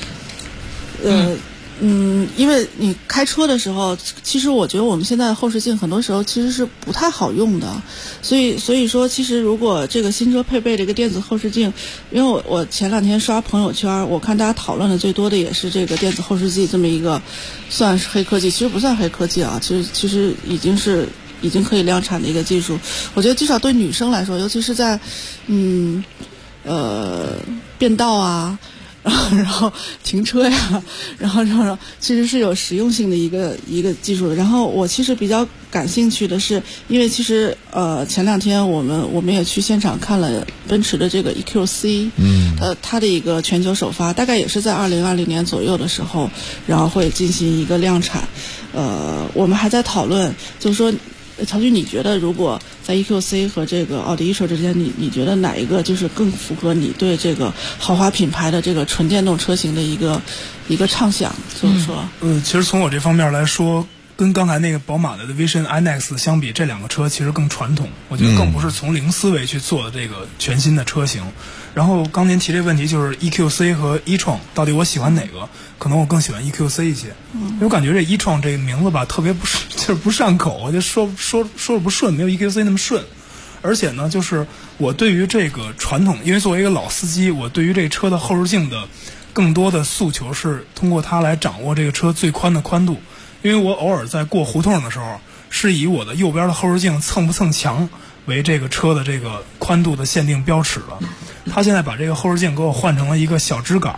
因为你开车的时候，其实我觉得我们现在的后视镜很多时候其实是不太好用的，所以说其实如果这个新车配备这个电子后视镜，因为我前2天刷朋友圈，我看大家讨论的最多的也是这个电子后视镜这么一个算是黑科技，其实不算黑科技啊，其实已经可以量产的一个技术。我觉得至少对女生来说，尤其是在变道啊，然后停车呀，然后其实是有实用性的一个技术的。然后我其实比较感兴趣的是，因为其实前2天我们也去现场看了奔驰的这个 EQC，它的一个全球首发，大概也是在2020年左右的时候，然后会进行一个量产。我们还在讨论，就是说。曹军，你觉得如果在 EQC 和这个奥迪e-tron之间，你觉得哪一个就是更符合你对这个豪华品牌的这个纯电动车型的一个畅想？就是说， 其实从我这方面来说，跟刚才那个宝马的 Vision iNext 相比，这2个车其实更传统，我觉得更不是从零思维去做的这个全新的车型。然后刚您提这个问题，就是 EQC 和 e-tron 到底我喜欢哪个？可能我更喜欢 EQC 一些，因为我感觉这 e-tron 这个名字吧特别就是不上口，我就说的不顺，没有 EQC 那么顺。而且呢，就是我对于这个传统，因为作为一个老司机，我对于这车的后视镜的更多的诉求是通过它来掌握这个车最宽的宽度。因为我偶尔在过胡同的时候，是以我的右边的后视镜蹭不蹭墙为这个车的这个宽度的限定标尺的。他现在把这个后视镜给我换成了一个小支杆，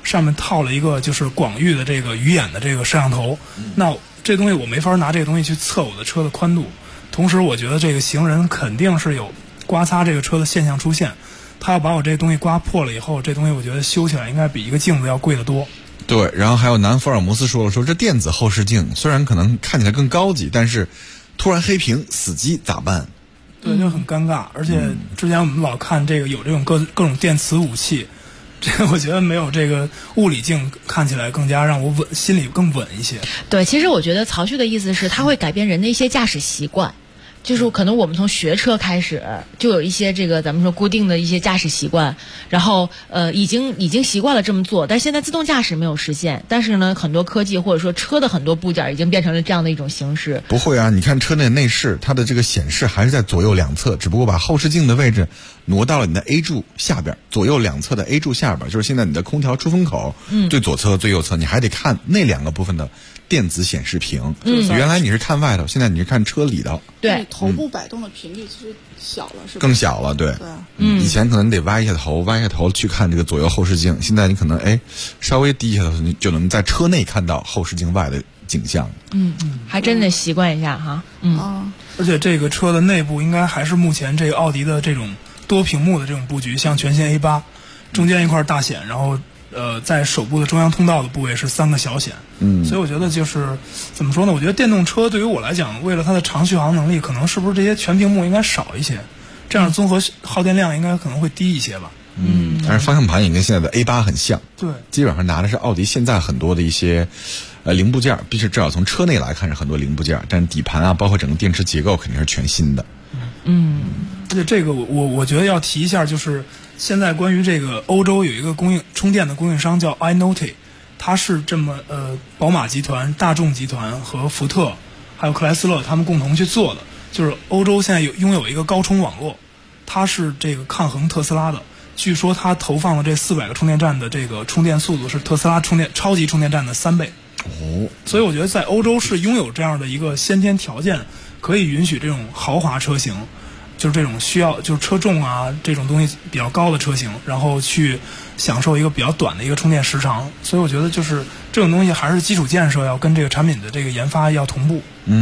上面套了一个就是广域的这个鱼眼的这个摄像头。那这东西我没法拿这个东西去测我的车的宽度，同时我觉得这个行人肯定是有刮擦这个车的现象出现，他要把我这东西刮破了以后，这东西我觉得修起来应该比一个镜子要贵得多。 对，然后还有南福尔摩斯说了，说这电子后视镜虽然可能看起来更高级，但是突然黑屏死机咋办？ 对，就很尴尬。而且之前我们老看这个有这种各种电磁武器，这个我觉得没有这个物理镜看起来更加让我心里更稳一些。 对，其实我觉得曹旭的意思是他会改变人的一些驾驶习惯。就是可能我们从学车开始就有一些这个咱们说固定的一些驾驶习惯，然后已经习惯了这么做，但是现在自动驾驶没有实现，但是呢很多科技或者说车的很多部件已经变成了这样的一种形式。 不会啊，你看车内内饰，它的这个显示还是在左右两侧，只不过把后视镜的位置挪到了你的 A 柱下边，左右两侧的 A 柱下边，就是现在你的空调出风口最左侧最右侧你还得看那两个部分的电子显示屏。原来你是看外头，现在你是看车里头。 对， 头部摆动的频率其实小了，是吧？ 更小了，对。以前可能得歪一下头去看这个左右后视镜，现在你可能稍微低下头，你就能在车内看到后视镜外的景象。 还真得习惯一下哈。 而且这个车的内部应该还是目前这个奥迪的这种多屏幕的这种布局，像全新 A8，中间一块大显，然后在手部的中央通道的部位是3个小显。所以我觉得就是怎么说呢？我觉得电动车对于我来讲，为了它的长续航能力，可能是不是这些全屏幕应该少一些，这样综合耗电量应该可能会低一些吧。 但是方向盘也跟现在的 A8 很像。 对，基本上拿的是奥迪现在很多的一些零部件，必须至少从车内来看是很多零部件，但底盘啊，包括整个电池结构肯定是全新的。 而且这个我觉得要提一下，就是现在关于这个欧洲有一个充电的供应商叫 iNote， 它是这么宝马集团、大众集团和福特还有克莱斯勒他们共同去做的，就是欧洲现在拥有一个高充网络，它是这个抗衡特斯拉的。据说它投放的这400个充电站的这个充电速度是特斯拉超级充电站的3倍。所以我觉得在欧洲是拥有这样的一个先天条件，可以允许这种豪华车型，就是这种需要就是车重啊这种东西比较高的车型，然后去享受一个比较短的一个充电时长。所以我觉得就是这种东西还是基础建设要跟这个产品的这个研发要同步。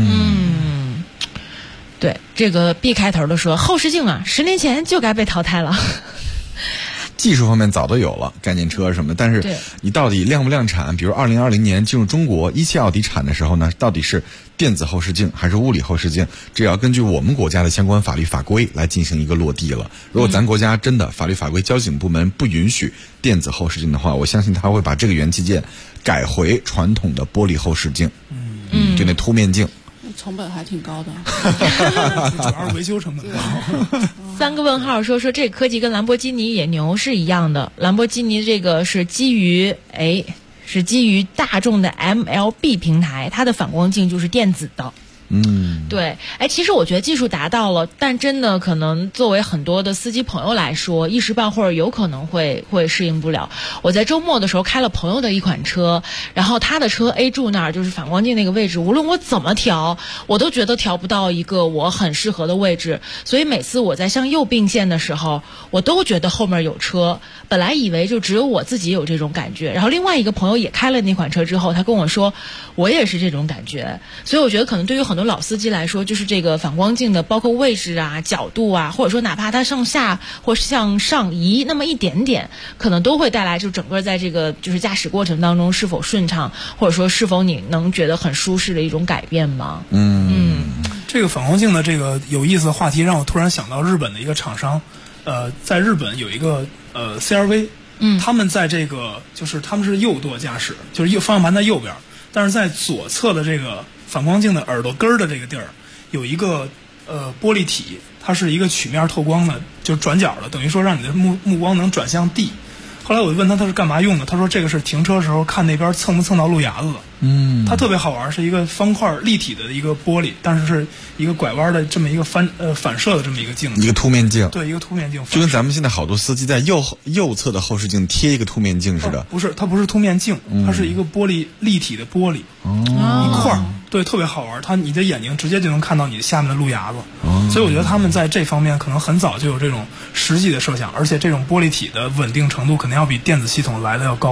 对，这个 B 开头的说后视镜啊10年前就该被淘汰了。 技术方面早都有了概念车什么的，但是你到底量不量产？比如2020年进入中国一汽奥迪产的时候呢，到底是电子后视镜还是物理后视镜？这要根据我们国家的相关法律法规来进行一个落地了。如果咱国家真的法律法规交警部门不允许电子后视镜的话，我相信他会把这个元器件改回传统的玻璃后视镜，就那凸面镜。 成本还挺高的， 主要是维修成本高。 3个问号说这科技跟兰博基尼野牛是一样的，兰博基尼这个是基于大众的 MLB 平台，它的反光镜就是电子的。对，其实我觉得技术达到了，但真的可能作为很多的司机朋友来说，一时半会儿有可能会适应不了。我在周末的时候开了朋友的一款车，然后他的车 A 柱那儿就是反光镜那个位置，无论我怎么调，我都觉得调不到一个我很适合的位置，所以每次我在向右并线的时候，我都觉得后面有车。本来以为就只有我自己有这种感觉，然后另外一个朋友也开了那款车之后，他跟我说我也是这种感觉。所以我觉得可能对于很多老司机来说，就是这个反光镜的包括位置啊、角度啊，或者说哪怕它上下或是向上移那么一点点，可能都会带来就整个在这个就是驾驶过程当中是否顺畅，或者说是否你能觉得很舒适的一种改变吗？ 这个反光镜的这个有意思的话题让我突然想到日本的一个厂商，在日本有一个CRV，他们在这个就是他们是右舵驾驶，就是方向盘在右边，但是在左侧的这个反光镜的耳朵根儿的这个地儿有一个玻璃体，它是一个曲面透光的，就是转角的，等于说让你的目光能转向地。后来我就问他是干嘛用的，他说这个是停车时候看那边蹭不蹭到路牙子的。它特别好玩，是一个方块立体的一个玻璃，但是是一个拐弯的这么一个反射的这么一个镜子， 一个凸面镜。 对，一个凸面镜， 就跟咱们现在好多司机在右侧的后视镜贴一个凸面镜似的。 不是，它不是凸面镜，它是一个玻璃立体的玻璃，一块儿。对，特别好玩，你的眼睛直接就能看到你下面的路牙子。所以我觉得他们在这方面可能很早就有这种实际的设想，而且这种玻璃体的稳定程度肯定要比电子系统来的要高。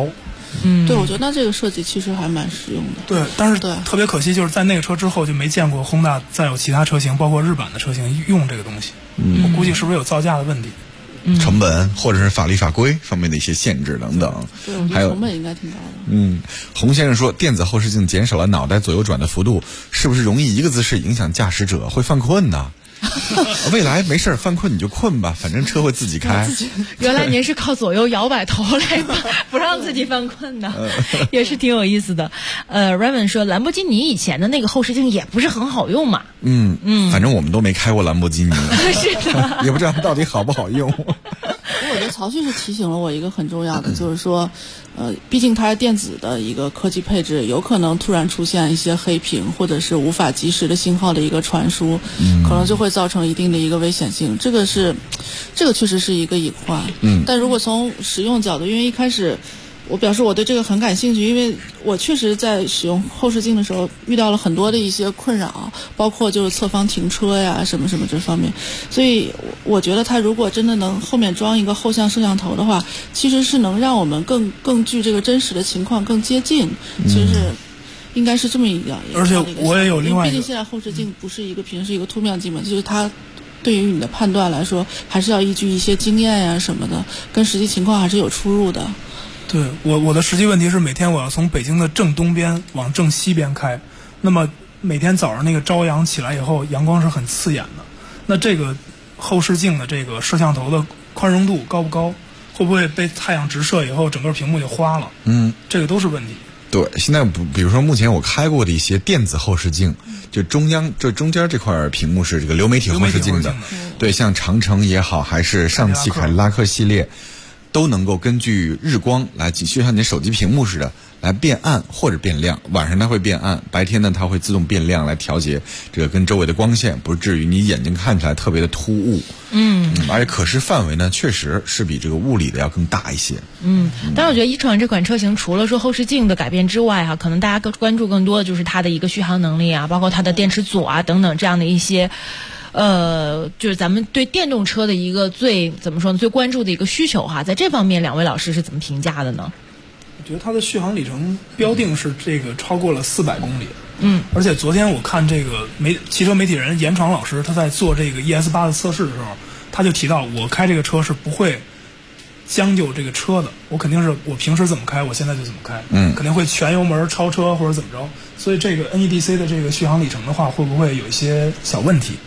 对，我觉得那这个设计其实还蛮实用的。 对，但是特别可惜，就是在那个车之后就没见过 Honda 再有其他车型，包括日版的车型用这个东西。我估计是不是有造价的问题？ 成本或者是法律法规方面的一些限制等等， 还有成本应该挺高的。 洪先生说，电子后视镜减少了脑袋左右转的幅度，是不是容易一个姿势影响驾驶者，会犯困呢？未来没事犯困你就困吧，反正车会自己开。 原来您是靠左右摇摆头来不让自己犯困的，也是挺有意思的。Raymond 说，兰博基尼以前的那个后视镜也不是很好用嘛。 反正我们都没开过兰博基尼， 是的， 也不知道到底好不好用。 我觉得曹旭是提醒了我一个很重要的，就是说，毕竟它是电子的一个科技配置，有可能突然出现一些黑屏，或者是无法及时的信号的一个传输，可能就会造成一定的一个危险性。这个确实是一个隐患。但如果从使用角度，因为一开始我表示我对这个很感兴趣，因为我确实在使用后视镜的时候遇到了很多的一些困扰，包括就是侧方停车呀什么什么这方面，所以我觉得它如果真的能后面装一个后向摄像头的话，其实是能让我们更距这个真实的情况更接近，其实是应该是这么一个。 而且我也有另外一个， 毕竟现在后视镜不是一个平时一个凸面镜嘛，就是它对于你的判断来说还是要依据一些经验呀什么的，跟实际情况还是有出入的。 对，我的实际问题是每天我要从北京的正东边往正西边开，那么每天早上那个朝阳起来以后，阳光是很刺眼的。那这个后视镜的这个摄像头的宽容度高不高？会不会被太阳直射以后整个屏幕就花了？这个都是问题。 对，现在比如说目前我开过的一些电子后视镜，就中间这块屏幕是这个流媒体后视镜的，对，像长城也好，还是上汽凯迪拉克系列。都能够根据日光来，就像你手机屏幕似的，来变暗或者变亮。晚上它会变暗，白天呢它会自动变亮，来调节这个跟周围的光线，不至于你眼睛看起来特别的突兀。而且可视范围呢，确实是比这个物理的要更大一些。 但是我觉得e-tron这款车型除了说后视镜的改变之外哈，可能大家关注更多的就是它的一个续航能力啊，包括它的电池组啊等等这样的一些。就是咱们对电动车的一个最关注的一个需求哈，在这方面两位老师是怎么评价的呢？ 我觉得它的续航里程标定是这个超过了400公里。而且昨天我看这个汽车媒体人严闯老师他在做这个 ES8 的测试的时候，他就提到我开这个车是不会将就这个车的，我肯定是我平时怎么开我现在就怎么开，肯定会全油门超车或者怎么着，所以这个 NEDC 的这个续航里程的话会不会有一些小问题？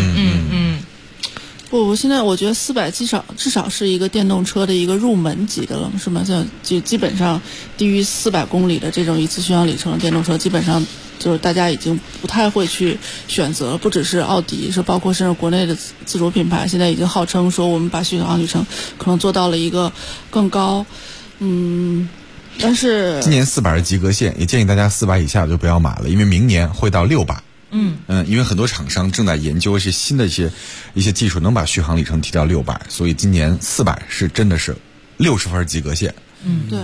不，现在我觉得400至少是一个电动车的一个入门级的了，是吗？就基本上低于400公里的这种一次续航里程的电动车，基本上就是大家已经不太会去选择，不只是奥迪，是包括甚至国内的自主品牌，现在已经号称说我们把续航里程可能做到了一个更高，但是今年400是及格线，也建议大家400以下就不要买了，因为明年会到600。因为很多厂商正在研究一些新的一些技术，能把续航里程提到600，所以今年400是真的是60分及格线。 对，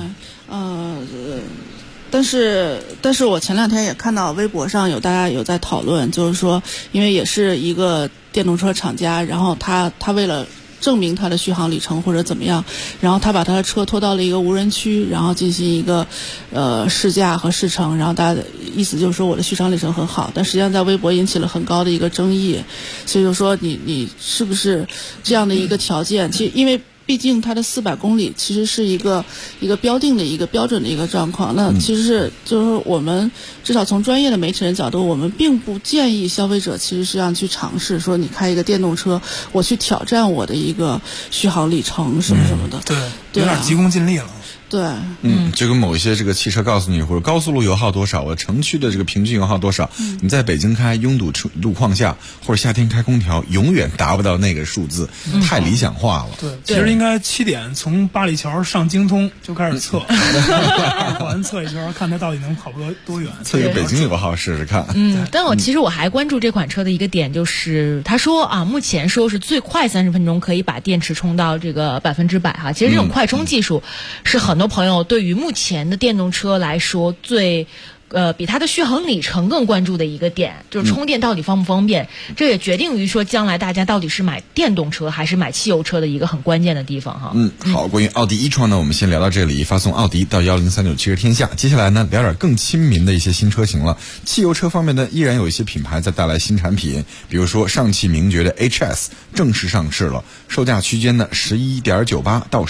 但是我前两天也看到微博上大家有在讨论，就是说，因为也是一个电动车厂家，然后他为了证明它的续航里程或者怎么样，然后他把他的车拖到了一个无人区，然后进行一个试驾和试乘，然后大家的意思就是说我的续航里程很好，但实际上在微博引起了很高的一个争议，所以就说你是不是这样的一个条件？其实因为毕竟它的400公里其实是一个标定的一个标准的一个状况，那其实是就是我们至少从专业的媒体人角度，我们并不建议消费者其实是要去尝试说你开一个电动车，我去挑战我的一个续航里程什么什么的， 对，有点急功近利了。 对， 就跟某一些这个汽车告诉你，或者高速路油耗多少，我城区的这个平均油耗多少，你在北京开拥堵路况下，或者夏天开空调，永远达不到那个数字，太理想化了。 对，其实应该7点从八里桥上京通就开始测，完测一圈，看它到底能跑多远。 测一个北京油耗试试看。 但其实我还关注这款车的一个点，就是他说啊，目前说是最快30分钟可以把电池充到这个100%哈。其实这种快充技术是很多朋友对于目前的电动车来说最比它的续航里程更关注的一个点，就是充电到底方不方便，这也决定于说将来大家到底是买电动车还是买汽油车的一个很关键的地方哈。 好，关于奥迪e-tron呢，我们先聊到这里，发送奥迪到1039汽车天下。接下来呢，聊点更亲民的一些新车型了。汽油车方面呢，依然有一些品牌在带来新产品，比如说上汽名爵的 HS 正式上市了，售价区间呢11.98到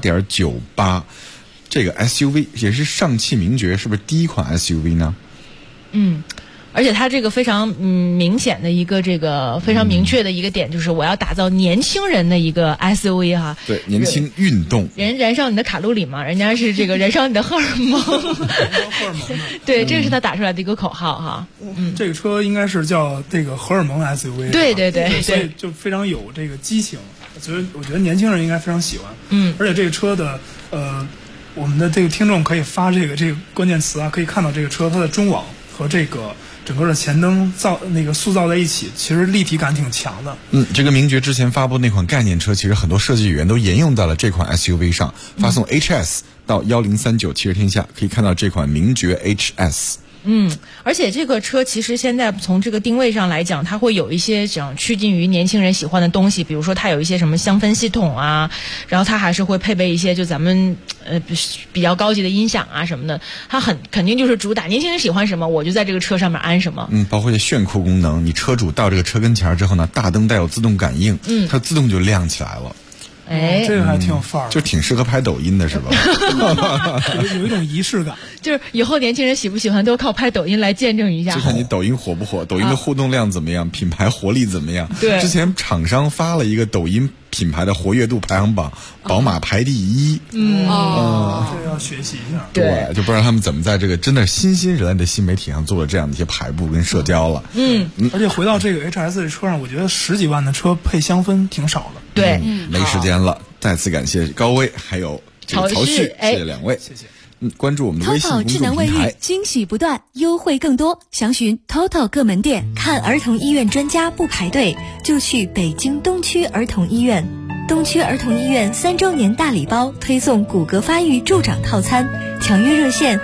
18.98。这个 SUV 也是上汽名爵是不是第一款 SUV 呢？ 而且它这个非常明显的一个这个非常明确的一个点，就是我要打造年轻人的一个 SUV 哈。 对，年轻运动， 燃烧你的卡路里嘛，人家是这个燃烧你的荷尔蒙。对，这是他打出来的一个口号哈。 这个车应该是叫这个荷尔蒙 SUV。 对， 所以就非常有这个激情，所以我觉得年轻人应该非常喜欢。而且这个车的我们的这个听众可以发这个关键词啊，可以看到这个车它的中网和这个整个的前灯塑造在一起，其实立体感挺强的。 这个名爵之前发布那款概念车，其实很多设计语言都沿用在了这款 SUV 上。发送 HS 到1039汽车天下，可以看到这款名爵 HS。 而且这个车其实现在从这个定位上来讲，它会有一些想趋近于年轻人喜欢的东西，比如说它有一些什么香氛系统啊，然后它还是会配备一些就咱们比较高级的音响啊什么的，它肯定就是主打年轻人喜欢什么，我就在这个车上面安什么。 包括一些炫酷功能，你车主到这个车跟前之后呢，大灯带有自动感应，它自动就亮起来了。 这个还挺有范儿， 就挺适合拍抖音的是吧？ 有一种仪式感， 就是以后年轻人喜不喜欢都靠拍抖音来见证一下。 就看你抖音火不火，抖音的互动量怎么样，品牌活力怎么样。 对， 之前厂商发了一个抖音品牌的活跃度排行榜，宝马排第1。 这要学习一下。 对，就不知道他们怎么在这个真的新兴人类的新媒体上做了这样的一些排布跟社交了。 而且回到这个 HS 这车上，我觉得10几万的车配香氛挺少的。 对， 没时间了。再次感谢高威还有曹旭，谢谢两位， 谢谢。 关注我们的微信公众平台， 惊喜不断，优惠更多，详询 TOTO 各门店。看儿童医院专家不排队，就去北京东区儿童医院。东区儿童医院3周年大礼包推送骨骼发育助长套餐，抢约热线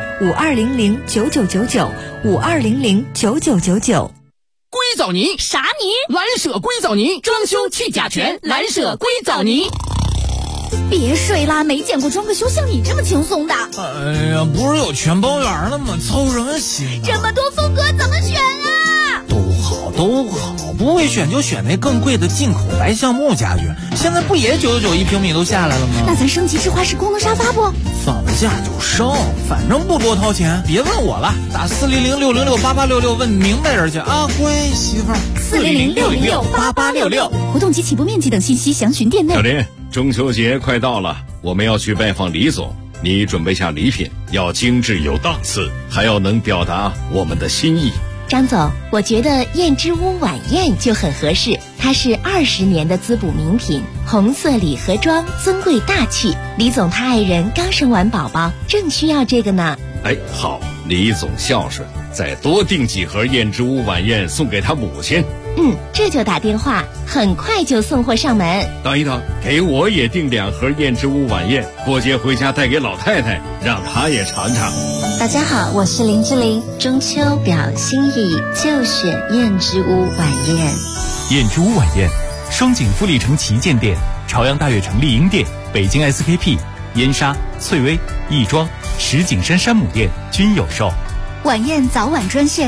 52009999，52009999。 硅藻泥啥泥？ 蓝舍硅藻泥，装修去甲醛，蓝舍硅藻泥。 别睡啦，没见过装个修像你这么轻松的。 哎呀，不是有全包圆了吗？操什么心啊？ 这么多风格怎么选啊？ 都好，不会选就选那更贵的进口白橡木家具，现在不也999一平米都下来了吗？ 那咱升级智化式功能沙发不？ 放价就升，反正不多掏钱，别问我了，打400-606-8866问明白人去啊，乖媳妇儿。 400-606-8866，活动及起步面积等信息详询店内。 小林，中秋节快到了，我们要去拜访李总，你准备下礼品，要精致有档次，还要能表达我们的心意。 张总，我觉得燕之屋晚宴就很合适，它是20年的滋补名品，红色礼盒装，尊贵大气。李总他爱人刚生完宝宝，正需要这个呢。 哎，好，李总孝顺，再多订几盒燕之屋晚宴送给他母亲。 这就打电话，很快就送货上门。 等一等，给我也订2盒燕之屋晚宴，过节回家带给老太太，让她也尝尝。 大家好，我是林志玲，中秋表心意就选燕之屋晚宴。 燕之屋晚宴，双井富力城旗舰店、朝阳大悦城丽婴店、北京 SKP、燕莎、翠微、亦庄、石景山山姆店均有售。 晚宴早晚专线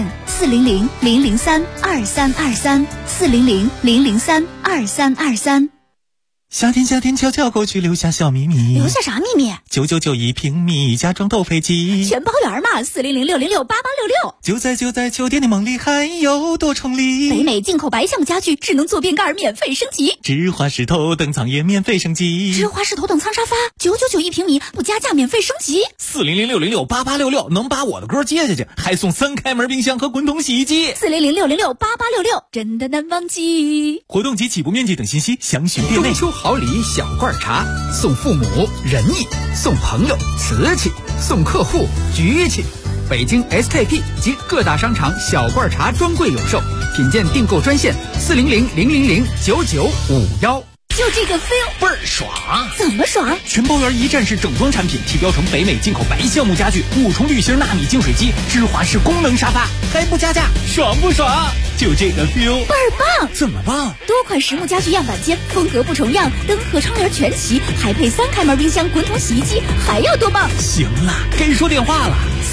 400-003-2323，400-003-2323。 夏天悄悄过去，留下小秘密。 留下啥秘密 ？999一平米，家装斗飞机， 全包圆嘛！400-606-8866。 就在酒店的梦里，还有多重礼。 北美进口白橡木家具，智能坐便盖免费升级， 芝华士头等舱也免费升级， 芝华士头等舱沙发999一平米，不加价免费升级。 400-606-8866能把我的歌接下去，还送3开门冰箱和滚筒洗衣机。 400-606-8866，真的难忘记。 活动及起步面积等信息详询店内。 中秋好礼小罐茶，送父母仁义，送朋友瓷器，送客户局气。北京 SKP 及各大商场小罐茶专柜有售，品鉴订购专线400-000-9951。9 这个 feel 倍儿爽。 怎么爽？ 全包圆一站式整装产品，提标成北美进口白橡木家具，5重滤芯纳米净水机，芝华士功能沙发，还不加价，爽不爽？就这个 feel 倍儿棒！ 怎么棒？ 多款实木家具样板间，风格不重样，灯和窗帘全齐，还配3开门冰箱、滚筒洗衣机，还要多棒？ 行了，该说电话了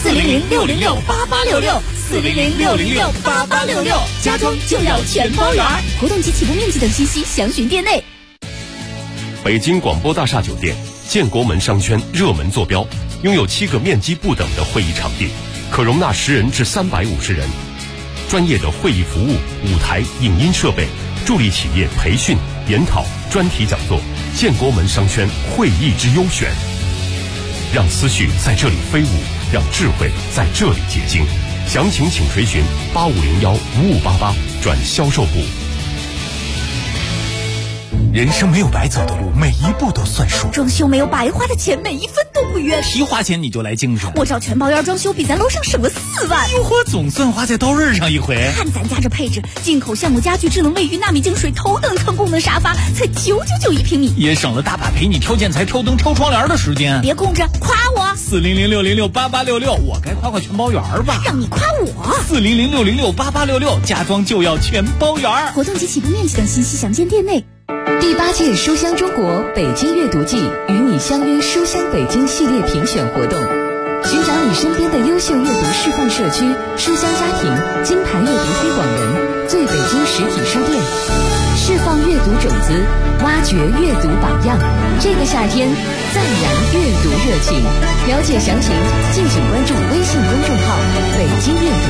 ，400-606-8866，400-606-8866，家装就要全包圆。活动及起步面积等信息详询店内。 北京广播大厦酒店建国门商圈热门坐标，拥有7个面积不等的会议场地，可容纳10人至350人。专业的会议服务、舞台、影音设备，助力企业培训、研讨、专题讲座。建国门商圈会议之优选，让思绪在这里飞舞，让智慧在这里结晶。详情请垂询8501-5588转销售部。 人生没有白走的路，每一步都算数。 装修没有白花的钱，每一分都不冤。 一花钱你就来精神， 我找全包圆装修，比咱楼上省了4万。 哟呵，总算花在刀刃上一回。 看咱家这配置，进口橡木家具、智能卫浴、纳米净水、头等舱功能沙发，才999一平米， 也省了大把陪你挑建材、挑灯、挑窗帘的时间。 别空着，夸我 ！400-606-8866，我该夸夸全包圆吧？ 让你夸我 ！400-606-8866，家装就要全包圆。 活动及起步面积等信息详见店内。 第8届书香中国北京阅读季与你相约书香北京系列评选活动，寻找你身边的优秀阅读示范社区、书香家庭、金牌阅读推广人、最北京实体书店，释放阅读种子，挖掘阅读榜样。这个夏天，赞扬阅读热情。了解详情，敬请关注微信公众号“北京阅读”。